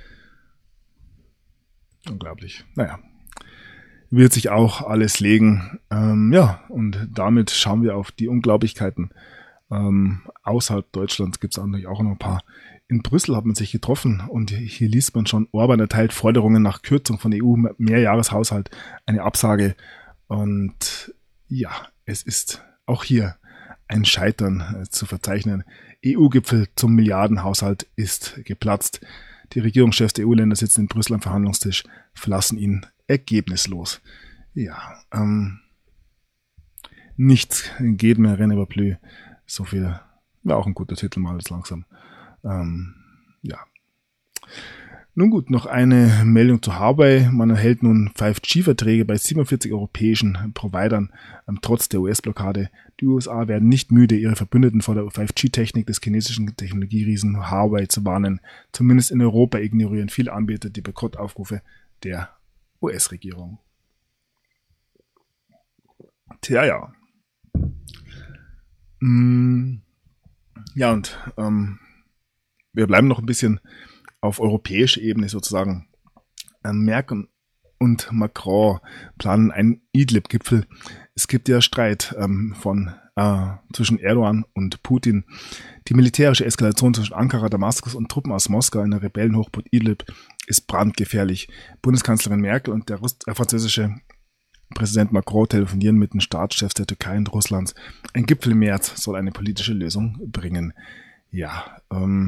Unglaublich. Naja. Wird sich auch alles legen. Und damit schauen wir auf die Unglaublichkeiten. Außerhalb Deutschlands gibt es natürlich auch noch ein paar. In Brüssel hat man sich getroffen und hier liest man schon, Orban erteilt Forderungen nach Kürzung von EU-Mehrjahreshaushalt, eine Absage. Und ja, es ist auch hier ein Scheitern zu verzeichnen. EU-Gipfel zum Milliardenhaushalt ist geplatzt. Die Regierungschefs der EU-Länder sitzen in Brüssel am Verhandlungstisch, verlassen ihn ergebnislos. Ja, nichts geht mehr, René va plus. So viel wäre auch ein guter Titel mal jetzt langsam. Nun gut, noch eine Meldung zu Huawei. Man erhält nun 5G-Verträge bei 47 europäischen Providern, trotz der US-Blockade. Die USA werden nicht müde, ihre Verbündeten vor der 5G-Technik des chinesischen Technologieriesen Huawei zu warnen. Zumindest in Europa ignorieren viele Anbieter die Boykottaufrufe der US-Regierung. Tja, ja. Ja, und wir bleiben noch ein bisschen auf europäischer Ebene sozusagen. Merkel und Macron planen einen Idlib-Gipfel. Es gibt ja Streit zwischen Erdogan und Putin. Die militärische Eskalation zwischen Ankara, Damaskus und Truppen aus Moskau in der Rebellenhochburg Idlib ist brandgefährlich. Bundeskanzlerin Merkel und der französische Präsident Macron telefonieren mit den Staatschefs der Türkei und Russlands. Ein Gipfel im März soll eine politische Lösung bringen. Ja,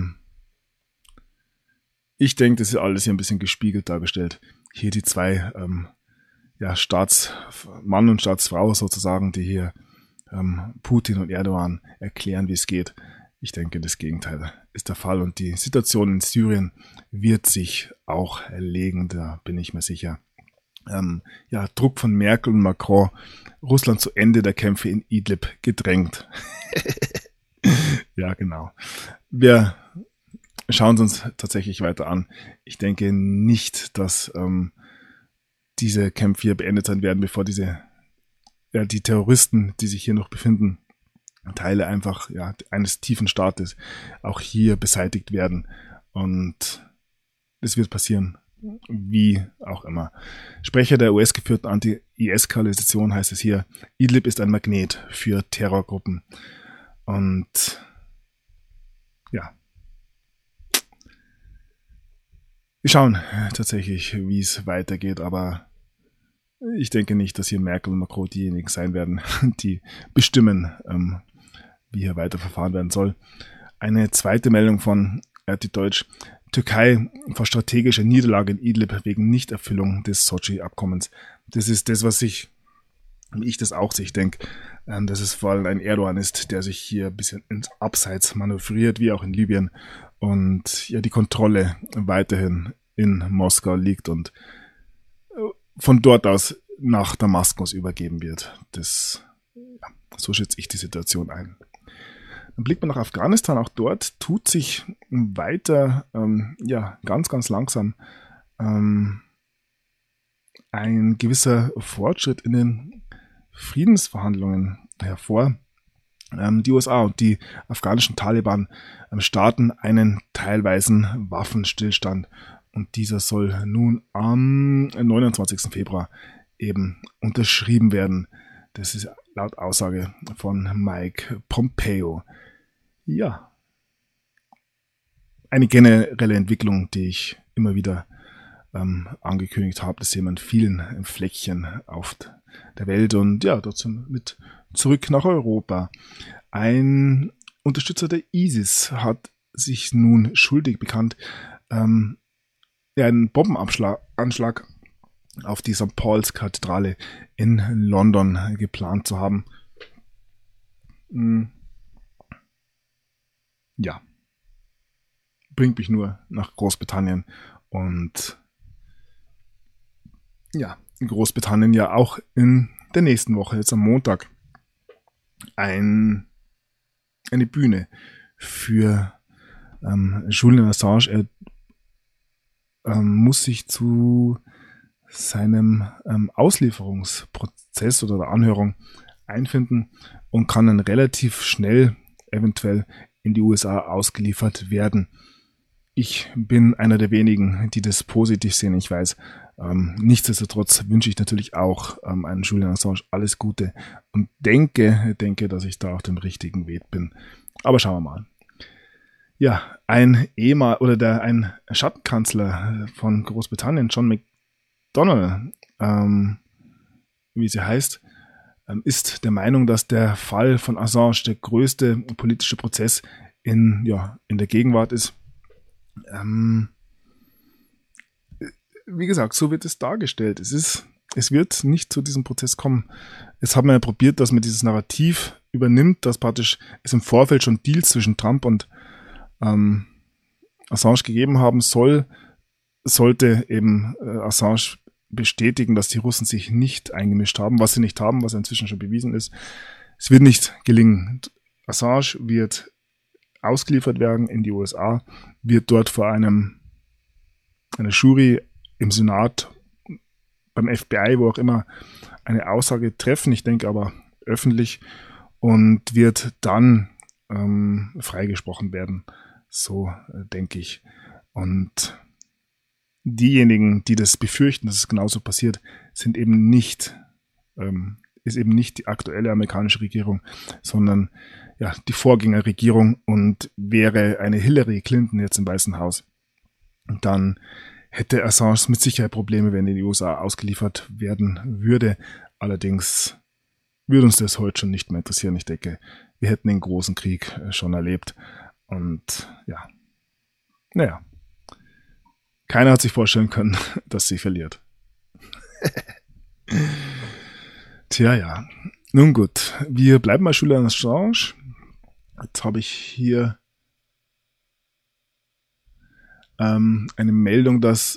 ich denke, das ist alles hier ein bisschen gespiegelt dargestellt. Hier die zwei Staatsmann und Staatsfrau sozusagen, die hier Putin und Erdogan erklären, wie es geht. Ich denke, das Gegenteil ist der Fall und die Situation in Syrien wird sich auch erlegen, da bin ich mir sicher. Druck von Merkel und Macron, Russland zu Ende der Kämpfe in Idlib gedrängt. Ja, genau. Wir schauen es uns tatsächlich weiter an. Ich denke nicht, dass diese Kämpfe hier beendet sein werden, bevor die Terroristen, die sich hier noch befinden, Teile einfach eines tiefen Staates auch hier beseitigt werden. Und das wird passieren, wie auch immer. Sprecher der US-geführten Anti-IS-Koalition heißt es hier, Idlib ist ein Magnet für Terrorgruppen. Und ja, wir schauen tatsächlich, wie es weitergeht, aber ich denke nicht, dass hier Merkel und Macron diejenigen sein werden, die bestimmen, wie hier weiter verfahren werden soll. Eine zweite Meldung von RT Deutsch. Türkei vor strategischer Niederlage in Idlib wegen Nichterfüllung des Sochi-Abkommens. Das ist das, wie ich das auch sehe. Ich denke, dass es vor allem ein Erdogan ist, der sich hier ein bisschen ins Abseits manövriert, wie auch in Libyen. Und die Kontrolle weiterhin in Moskau liegt und von dort aus nach Damaskus übergeben wird. So schätze ich die Situation ein. Dann blickt man nach Afghanistan. Auch dort tut sich weiter, ganz, ganz langsam ein gewisser Fortschritt in den Friedensverhandlungen hervor. Die USA und die afghanischen Taliban starten einen teilweisen Waffenstillstand und dieser soll nun am 29. Februar eben unterschrieben werden. Das ist laut Aussage von Mike Pompeo. Ja, eine generelle Entwicklung, die ich immer wieder angekündigt habe. Das sehen wir in vielen Fleckchen auf der Welt und dazu mit zurück nach Europa. Ein Unterstützer der ISIS hat sich nun schuldig bekannt, einen Bombenanschlag auf die St. Paul's Kathedrale in London geplant zu haben. Ja, bringt mich nur nach Großbritannien und in Großbritannien auch in der nächsten Woche, jetzt am Montag, eine Bühne für Julian Assange. Er muss sich zu seinem Auslieferungsprozess oder der Anhörung einfinden und kann dann relativ schnell eventuell in die USA ausgeliefert werden. Ich bin einer der wenigen, die das positiv sehen, ich weiß. Nichtsdestotrotz wünsche ich natürlich auch einen Julian Assange alles Gute und denke, dass ich da auf dem richtigen Weg bin. Aber schauen wir mal. Ja, ein Schattenkanzler von Großbritannien, John McDonnell, wie sie heißt, ist der Meinung, dass der Fall von Assange der größte politische Prozess in der Gegenwart ist. Wie gesagt, so wird es dargestellt. Es wird nicht zu diesem Prozess kommen. Es hat man ja probiert, dass man dieses Narrativ übernimmt, dass praktisch es im Vorfeld schon Deals zwischen Trump und Assange gegeben haben sollte eben Assange bestätigen, dass die Russen sich nicht eingemischt haben, was sie nicht haben, was inzwischen schon bewiesen ist. Es wird nicht gelingen. Assange wird ausgeliefert werden in die USA, wird dort vor einer Jury im Senat, beim FBI, wo auch immer, eine Aussage treffen, ich denke aber öffentlich, und wird dann freigesprochen werden. So denke ich. Und diejenigen, die das befürchten, dass es genauso passiert, sind eben nicht, ist eben nicht die aktuelle amerikanische Regierung, sondern ja, die Vorgängerregierung. Und wäre eine Hillary Clinton jetzt im Weißen Haus, dann hätte Assange mit Sicherheit Probleme, wenn er in die USA ausgeliefert werden würde. Allerdings würde uns das heute schon nicht mehr interessieren. Ich denke, wir hätten den großen Krieg schon erlebt. Und ja, naja, keiner hat sich vorstellen können, dass sie verliert. Tja, ja. Nun gut, wir bleiben bei Julian Assange. Jetzt habe ich hier eine Meldung, dass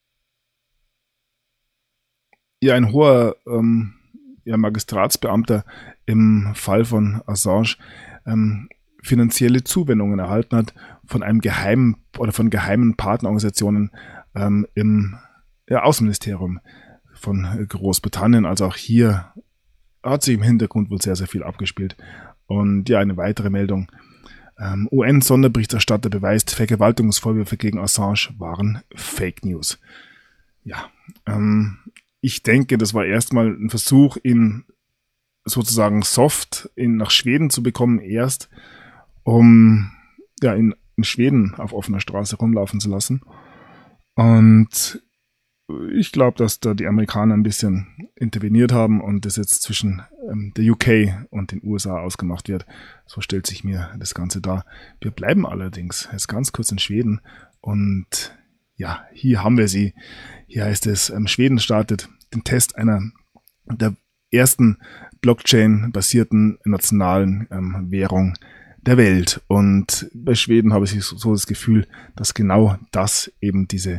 ein hoher Magistratsbeamter im Fall von Assange finanzielle Zuwendungen erhalten hat von einem geheimen oder von geheimen Partnerorganisationen im Außenministerium von Großbritannien. Also auch hier hat sich im Hintergrund wohl sehr, sehr viel abgespielt. Und ja, eine weitere Meldung. UN-Sonderberichterstatter beweist, Vergewaltigungsvorwürfe gegen Assange waren Fake News. Ja, ich denke, das war erstmal ein Versuch, ihn sozusagen soft nach Schweden zu bekommen, erst um in Schweden auf offener Straße rumlaufen zu lassen. Und ich glaube, dass da die Amerikaner ein bisschen interveniert haben und das jetzt zwischen der UK und den USA ausgemacht wird. So stellt sich mir das Ganze dar. Wir bleiben allerdings jetzt ganz kurz in Schweden und ja, hier haben wir sie. Hier heißt es, Schweden startet den Test einer der ersten Blockchain-basierten nationalen Währung der Welt. Und bei Schweden habe ich so das Gefühl, dass genau das eben diese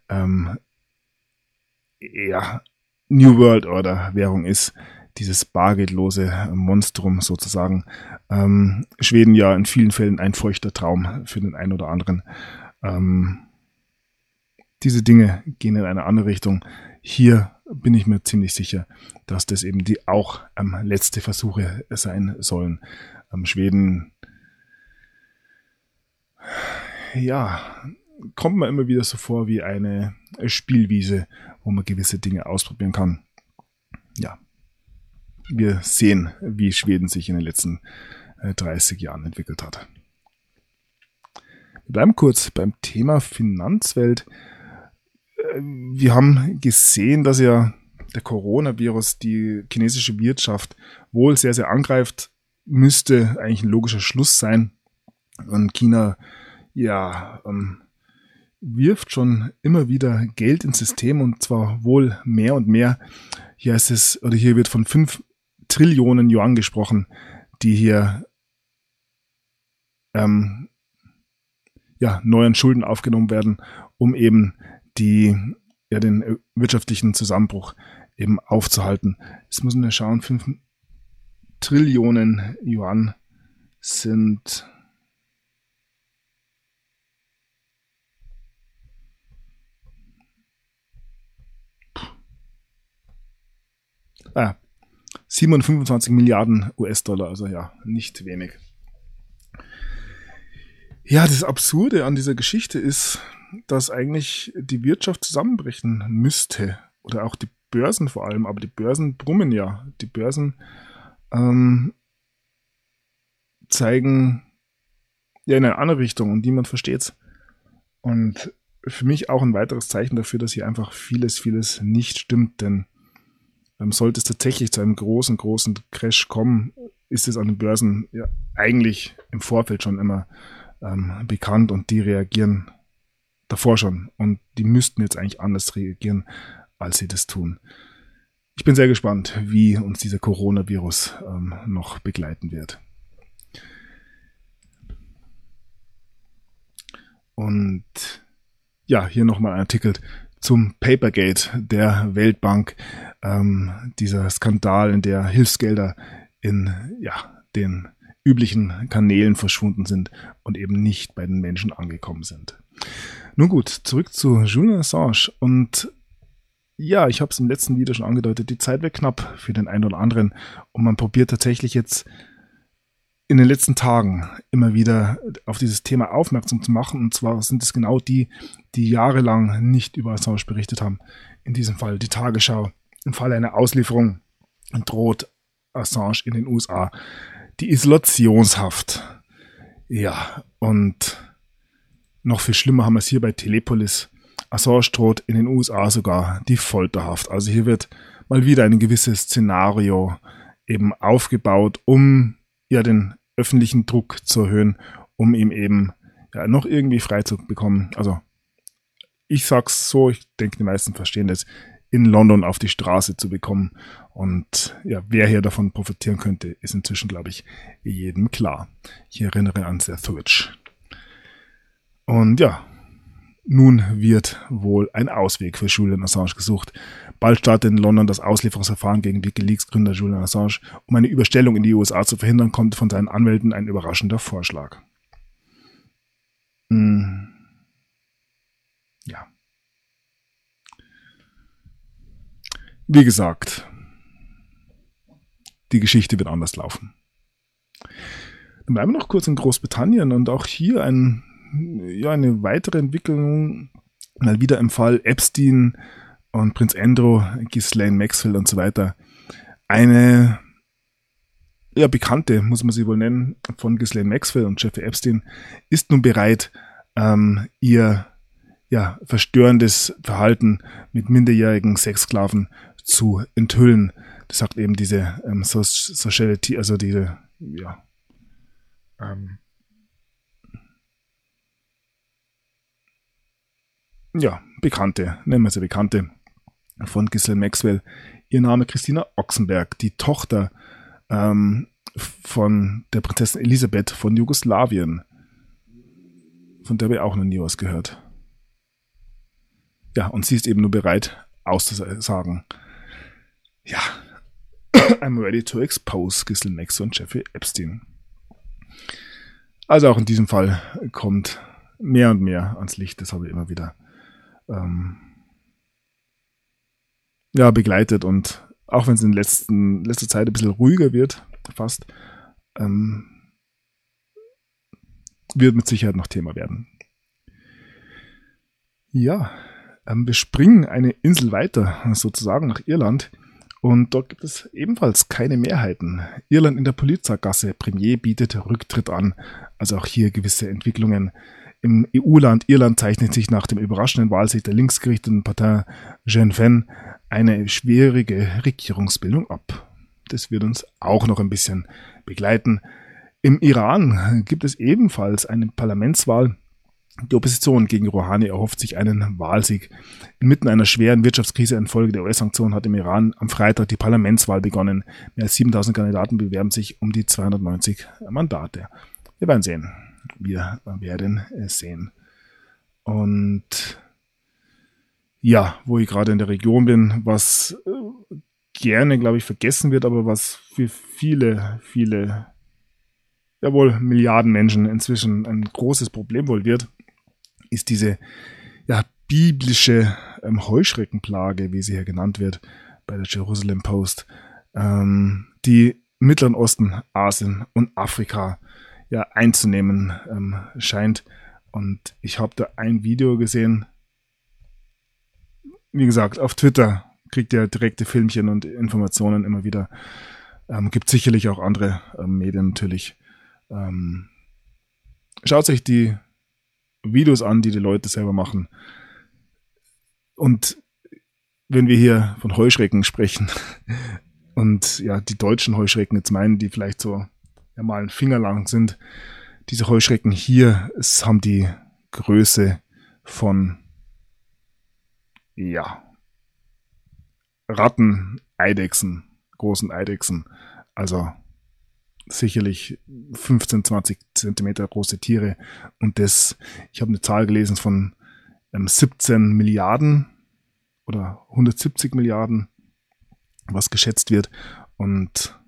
New World Order Währung ist, dieses bargeldlose Monstrum sozusagen. Schweden ja in vielen Fällen ein feuchter Traum für den einen oder anderen. Diese Dinge gehen in eine andere Richtung. Hier bin ich mir ziemlich sicher, dass das eben die auch letzte Versuche sein sollen. Schweden, kommt mir immer wieder so vor wie eine Spielwiese, wo man gewisse Dinge ausprobieren kann. Ja, wir sehen, wie Schweden sich in den letzten 30 Jahren entwickelt hat. Wir bleiben kurz beim Thema Finanzwelt. Wir haben gesehen, dass ja der Coronavirus die chinesische Wirtschaft wohl sehr, sehr angreift. Müsste eigentlich ein logischer Schluss sein. Und China, wirft schon immer wieder Geld ins System und zwar wohl mehr und mehr. Hier wird von 5 Trillionen Yuan gesprochen, die hier neuen Schulden aufgenommen werden, um eben den wirtschaftlichen Zusammenbruch eben aufzuhalten. Jetzt müssen wir schauen, 5 Trillionen Yuan sind 725 Milliarden US-Dollar, also ja, nicht wenig. Ja, das Absurde an dieser Geschichte ist, dass eigentlich die Wirtschaft zusammenbrechen müsste. Oder auch die Börsen vor allem, aber die Börsen brummen ja. Die Börsen zeigen ja in eine andere Richtung und niemand versteht's. Und für mich auch ein weiteres Zeichen dafür, dass hier einfach vieles nicht stimmt, denn sollte es tatsächlich zu einem großen Crash kommen, ist es an den Börsen ja eigentlich im Vorfeld schon immer bekannt und die reagieren davor schon und die müssten jetzt eigentlich anders reagieren, als sie das tun. Ich bin sehr gespannt, wie uns dieser Coronavirus noch begleiten wird. Und ja, hier nochmal ein Artikel zum Papergate der Weltbank, dieser Skandal, in der Hilfsgelder in den üblichen Kanälen verschwunden sind und eben nicht bei den Menschen angekommen sind. Nun gut, zurück zu Julian Assange. Und ja, ich habe es im letzten Video schon angedeutet, die Zeit wird knapp für den einen oder anderen und man probiert tatsächlich jetzt in den letzten Tagen immer wieder auf dieses Thema aufmerksam zu machen. Und zwar sind es genau die jahrelang nicht über Assange berichtet haben. In diesem Fall die Tagesschau. Im Fall einer Auslieferung droht Assange in den USA die Isolationshaft. Ja, und noch viel schlimmer haben wir es hier bei Telepolis. Assange droht in den USA sogar die Folterhaft. Also hier wird mal wieder ein gewisses Szenario eben aufgebaut, um ja den öffentlichen Druck zu erhöhen, um ihm eben ja noch irgendwie frei zu bekommen. Also ich sag's so, ich denke, die meisten verstehen das, in London auf die Straße zu bekommen. Und ja, wer hier davon profitieren könnte, ist inzwischen, glaube ich, jedem klar. Ich erinnere an Seth Rich. Und ja, nun wird wohl ein Ausweg für Julian Assange gesucht. Bald startet in London das Auslieferungsverfahren gegen WikiLeaks-Gründer Julian Assange. Um eine Überstellung in die USA zu verhindern, kommt von seinen Anwälten ein überraschender Vorschlag. Ja. Wie gesagt, die Geschichte wird anders laufen. Dann bleiben wir noch kurz in Großbritannien und auch hier eine weitere Entwicklung, mal wieder im Fall Epstein und Prinz Andrew, Ghislaine Maxwell und so weiter. Eine Bekannte, muss man sie wohl nennen, von Ghislaine Maxwell und Jeffrey Epstein, ist nun bereit, ihr verstörendes Verhalten mit minderjährigen Sexsklaven zu enthüllen. Das sagt eben diese Sociality, also diese Bekannte, nennen wir sie Bekannte von Ghislaine Maxwell. Ihr Name Christina Oxenberg, die Tochter von der Prinzessin Elisabeth von Jugoslawien, von der wir auch noch nie was gehört. Ja, und sie ist eben nur bereit, auszusagen. Ja, I'm ready to expose Ghislaine Maxwell und Jeffrey Epstein. Also auch in diesem Fall kommt mehr und mehr ans Licht, das habe ich immer wieder begleitet, und auch wenn es in letzter Zeit ein bisschen ruhiger wird, fast, wird mit Sicherheit noch Thema werden. Ja, wir springen eine Insel weiter, sozusagen nach Irland, und dort gibt es ebenfalls keine Mehrheiten. Irland in der Polizeigasse, Premier bietet Rücktritt an, also auch hier gewisse Entwicklungen. Im EU-Land Irland zeichnet sich nach dem überraschenden Wahlsieg der linksgerichteten Partei Sinn Féin eine schwierige Regierungsbildung ab. Das wird uns auch noch ein bisschen begleiten. Im Iran gibt es ebenfalls eine Parlamentswahl. Die Opposition gegen Rouhani erhofft sich einen Wahlsieg. Inmitten einer schweren Wirtschaftskrise infolge der US-Sanktionen hat im Iran am Freitag die Parlamentswahl begonnen. Mehr als 7000 Kandidaten bewerben sich um die 290 Mandate. Wir werden sehen. Wir werden es sehen. Und ja, wo ich gerade in der Region bin, was gerne, glaube ich, vergessen wird, aber was für viele, Milliarden Menschen inzwischen ein großes Problem wohl wird, ist diese biblische Heuschreckenplage, wie sie hier genannt wird, bei der Jerusalem Post, die im Mittleren Osten, Asien und Afrika einzunehmen scheint. Und ich habe da ein Video gesehen. Wie gesagt, auf Twitter kriegt ihr direkte Filmchen und Informationen immer wieder. Gibt sicherlich auch andere Medien natürlich. Schaut euch die Videos an, die Leute selber machen. Und wenn wir hier von Heuschrecken sprechen und die deutschen Heuschrecken jetzt meinen, die vielleicht so mal einen Finger lang sind, diese Heuschrecken hier haben die Größe von Ratten, Eidechsen, großen Eidechsen, also sicherlich 15, 20 Zentimeter große Tiere, und ich habe eine Zahl gelesen von 17 Milliarden oder 170 Milliarden, was geschätzt wird. Und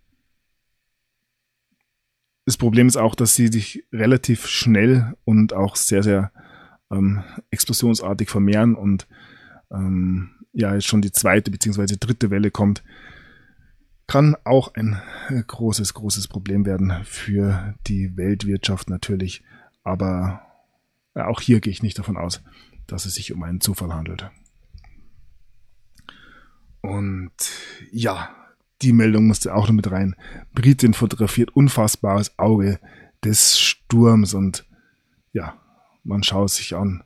das Problem ist auch, dass sie sich relativ schnell und auch sehr, sehr explosionsartig vermehren und jetzt schon die zweite bzw. dritte Welle kommt. Kann auch ein großes Problem werden für die Weltwirtschaft natürlich. Aber auch hier gehe ich nicht davon aus, dass es sich um einen Zufall handelt. Und ja, die Meldung musste auch noch mit rein. Britin fotografiert unfassbares Auge des Sturms und ja, man schaut sich an.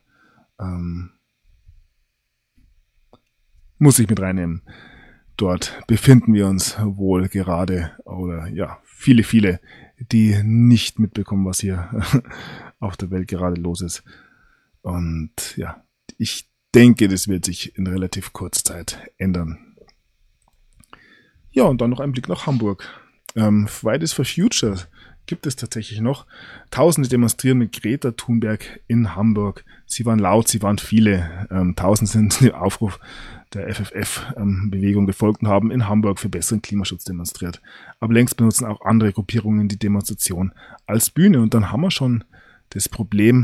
Muss ich mit reinnehmen. Dort befinden wir uns wohl gerade oder ja, viele, die nicht mitbekommen, was hier auf der Welt gerade los ist. Und ja, ich denke, das wird sich in relativ kurzer Zeit ändern. Ja, und dann noch ein Blick nach Hamburg. Fridays for Future gibt es tatsächlich noch. Tausende demonstrieren mit Greta Thunberg in Hamburg. Sie waren laut, sie waren viele. Tausende sind dem Aufruf der FFF-Bewegung gefolgt und haben in Hamburg für besseren Klimaschutz demonstriert. Aber längst benutzen auch andere Gruppierungen die Demonstration als Bühne. Und dann haben wir schon das Problem,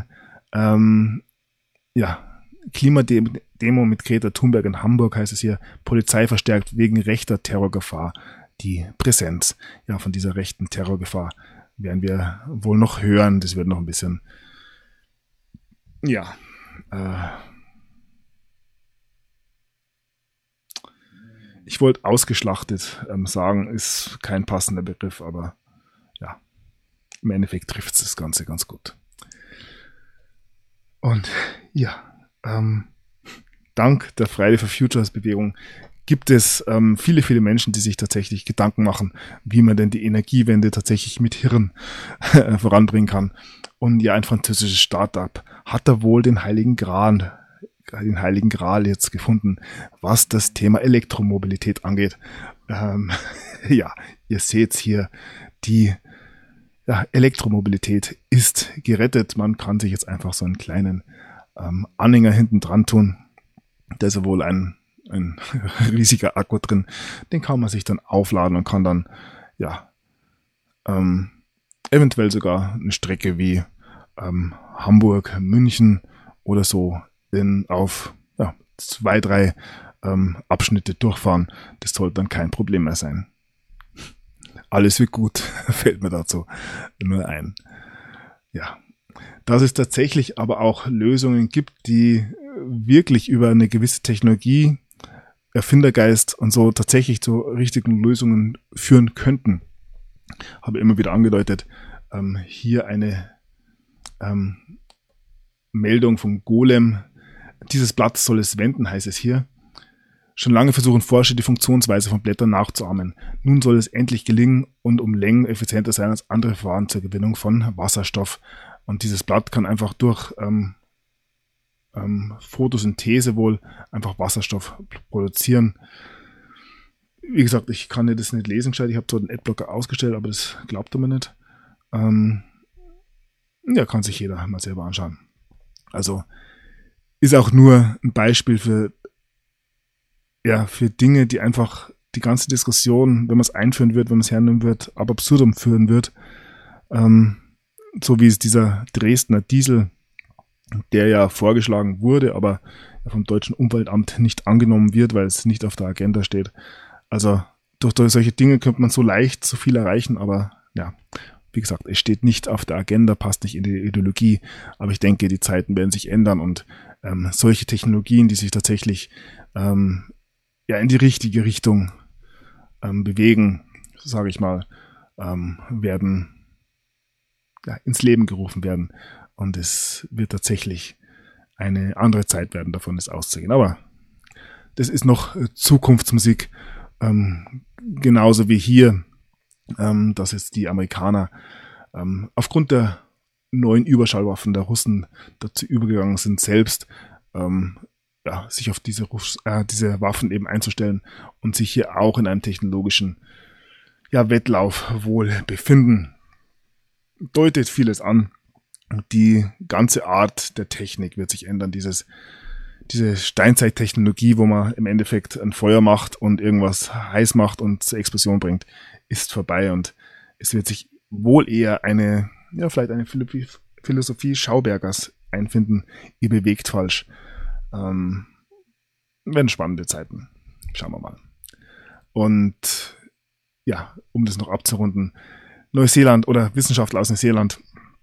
Klimademo mit Greta Thunberg in Hamburg heißt es hier, Polizei verstärkt wegen rechter Terrorgefahr die Präsenz. Ja, von dieser rechten Terrorgefahr werden wir wohl noch hören. Das wird noch ein bisschen, ich wollte ausgeschlachtet sagen, ist kein passender Begriff, aber ja, im Endeffekt trifft es das Ganze ganz gut. Und ja, dank der Friday for Futures Bewegung gibt es viele Menschen, die sich tatsächlich Gedanken machen, wie man denn die Energiewende tatsächlich mit Hirn voranbringen kann. Und ja, ein französisches Startup hat da wohl den Heiligen Gral jetzt gefunden, was das Thema Elektromobilität angeht. Ja, ihr seht's hier, die Elektromobilität ist gerettet. Man kann sich jetzt einfach so einen kleinen Anhänger hinten dran tun. Da ist ja wohl ein riesiger Akku drin. Den kann man sich dann aufladen und kann dann eventuell sogar eine Strecke wie Hamburg, München oder so auf 2, 3 Abschnitte durchfahren. Das sollte dann kein Problem mehr sein. Alles wird gut, fällt mir dazu nur ein. Ja, dass es tatsächlich aber auch Lösungen gibt, die wirklich über eine gewisse Technologie, Erfindergeist und so tatsächlich zu richtigen Lösungen führen könnten. Habe immer wieder angedeutet, hier eine Meldung von Golem. Dieses Blatt soll es wenden, heißt es hier. Schon lange versuchen Forscher, die Funktionsweise von Blättern nachzuahmen. Nun soll es endlich gelingen und um Längen effizienter sein als andere Verfahren zur Gewinnung von Wasserstoff. Und dieses Blatt kann einfach durch Photosynthese wohl einfach Wasserstoff produzieren. Wie gesagt, ich kann dir das nicht lesen gescheit. Ich habe zwar den Adblocker ausgestellt, aber das glaubt er mir nicht. Kann sich jeder mal selber anschauen. Also ist auch nur ein Beispiel für Dinge, die einfach die ganze Diskussion, wenn man es einführen wird, wenn man es hernehmen wird, ab absurdum führen wird. So wie es dieser Dresdner Diesel, der ja vorgeschlagen wurde, aber vom Deutschen Umweltamt nicht angenommen wird, weil es nicht auf der Agenda steht. Also durch solche Dinge könnte man so leicht so viel erreichen, aber ja, wie gesagt, es steht nicht auf der Agenda, passt nicht in die Ideologie, aber ich denke, die Zeiten werden sich ändern und solche Technologien, die sich tatsächlich in die richtige Richtung bewegen, sage ich mal, werden ins Leben gerufen werden. Und es wird tatsächlich eine andere Zeit werden, davon ist auszugehen. Aber das ist noch Zukunftsmusik, genauso wie hier, dass jetzt die Amerikaner aufgrund der neuen Überschallwaffen der Russen dazu übergegangen sind, selbst sich auf diese Waffen eben einzustellen und sich hier auch in einem technologischen Wettlauf wohl befinden. Deutet vieles an. Die ganze Art der Technik wird sich ändern. Diese Steinzeittechnologie, wo man im Endeffekt ein Feuer macht und irgendwas heiß macht und zur Explosion bringt, ist vorbei und es wird sich wohl eher vielleicht eine Philosophie Schaubergers einfinden. Ihr bewegt falsch. Werden spannende Zeiten. Schauen wir mal. Und ja, um das noch abzurunden, Neuseeland oder Wissenschaftler aus Neuseeland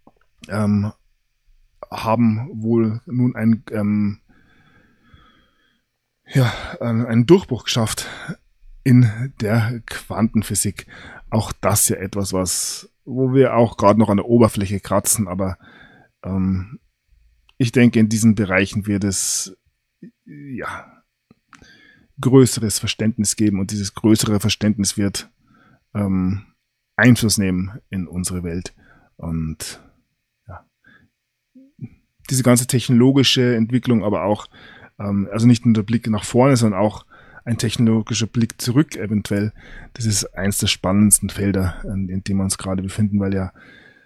haben wohl nun einen Durchbruch geschafft in der Quantenphysik. Auch das ja etwas, wo wir auch gerade noch an der Oberfläche kratzen, aber ich denke, in diesen Bereichen wird es größeres Verständnis geben und dieses größere Verständnis wird Einfluss nehmen in unsere Welt. Und diese ganze technologische Entwicklung, aber auch, also nicht nur der Blick nach vorne, sondern auch ein technologischer Blick zurück eventuell, das ist eins der spannendsten Felder, in dem wir uns gerade befinden, weil ja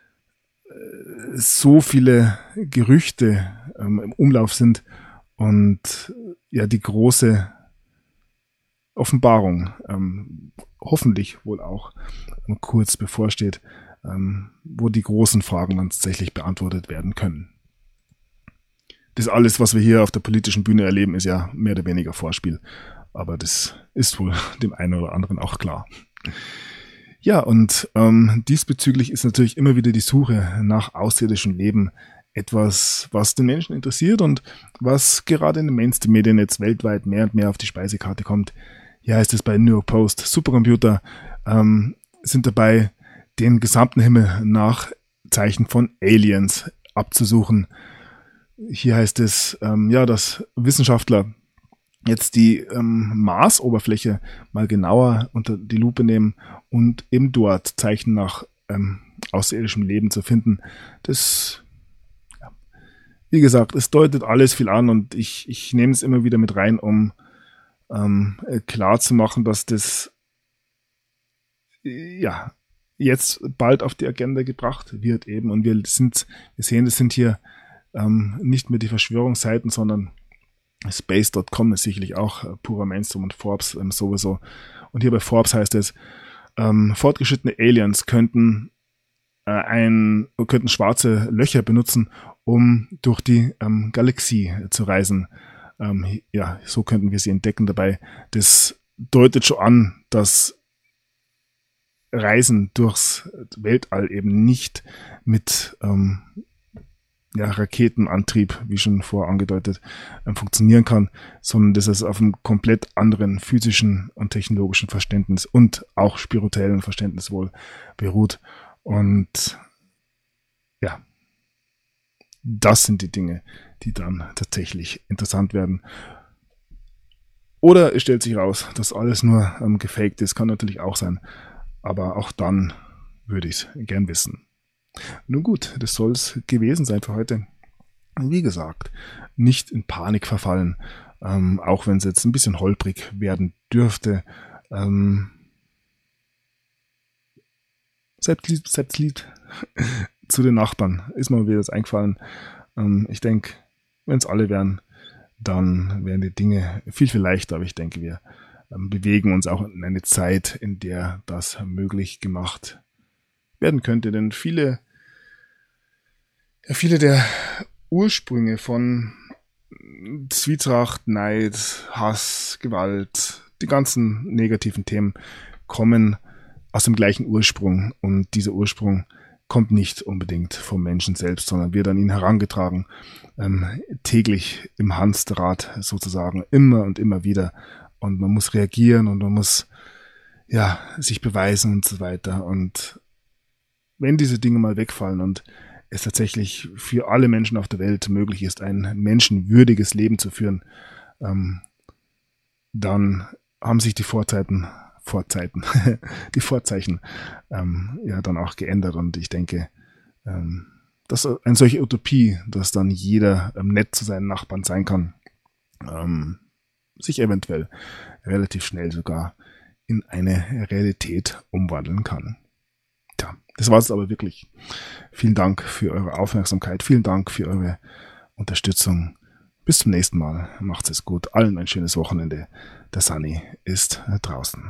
so viele Gerüchte im Umlauf sind und ja die große Offenbarung hoffentlich wohl auch kurz bevorsteht, wo die großen Fragen dann tatsächlich beantwortet werden können. Das alles, was wir hier auf der politischen Bühne erleben, ist ja mehr oder weniger Vorspiel. Aber das ist wohl dem einen oder anderen auch klar. Ja, und diesbezüglich ist natürlich immer wieder die Suche nach außerirdischem Leben etwas, was den Menschen interessiert und was gerade in den Mainstream-Medien jetzt weltweit mehr und mehr auf die Speisekarte kommt. Hier heißt es bei New York Post, Supercomputer sind dabei, den gesamten Himmel nach Zeichen von Aliens abzusuchen. Hier heißt es, dass Wissenschaftler jetzt die Marsoberfläche mal genauer unter die Lupe nehmen und eben dort Zeichen nach außerirdischem Leben zu finden. Das, wie gesagt, es deutet alles viel an und ich nehme es immer wieder mit rein, um klar zu machen, dass das jetzt bald auf die Agenda gebracht wird eben und wir sehen, das sind hier nicht mehr die Verschwörungsseiten, sondern Space.com ist sicherlich auch purer Mainstream und Forbes sowieso. Und hier bei Forbes heißt es, fortgeschrittene Aliens könnten schwarze Löcher benutzen, um durch die Galaxie zu reisen. So könnten wir sie entdecken dabei. Das deutet schon an, dass Reisen durchs Weltall eben nicht mit Raketenantrieb, wie schon vorher angedeutet, funktionieren kann, sondern dass es auf einem komplett anderen physischen und technologischen Verständnis und auch spirituellen Verständnis wohl beruht. Und ja, das sind die Dinge, die dann tatsächlich interessant werden. Oder es stellt sich raus, dass alles nur gefaked ist, kann natürlich auch sein. Aber auch dann würde ich es gern wissen. Nun gut, das soll es gewesen sein für heute. Wie gesagt, nicht in Panik verfallen, auch wenn es jetzt ein bisschen holprig werden dürfte. Selbstlieb zu den Nachbarn ist mir wieder das eingefallen. Ich denke, wenn es alle wären, dann wären die Dinge viel, viel leichter. Aber ich denke, wir bewegen uns auch in eine Zeit, in der das möglich gemacht werden könnte. Denn viele der Ursprünge von Zwietracht, Neid, Hass, Gewalt, die ganzen negativen Themen kommen aus dem gleichen Ursprung. Und dieser Ursprung kommt nicht unbedingt vom Menschen selbst, sondern wird an ihn herangetragen, täglich im Hamsterrad sozusagen, immer und immer wieder. Und man muss reagieren und man muss sich beweisen und so weiter. Und wenn diese Dinge mal wegfallen und es tatsächlich für alle Menschen auf der Welt möglich ist, ein menschenwürdiges Leben zu führen, dann haben sich die Vorzeichen dann auch geändert. Und ich denke, dass eine solche Utopie, dass dann jeder nett zu seinen Nachbarn sein kann, sich eventuell relativ schnell sogar in eine Realität umwandeln kann. Tja, das war es aber wirklich. Vielen Dank für eure Aufmerksamkeit. Vielen Dank für eure Unterstützung. Bis zum nächsten Mal. Macht's es gut. Allen ein schönes Wochenende. Der Sunny ist draußen.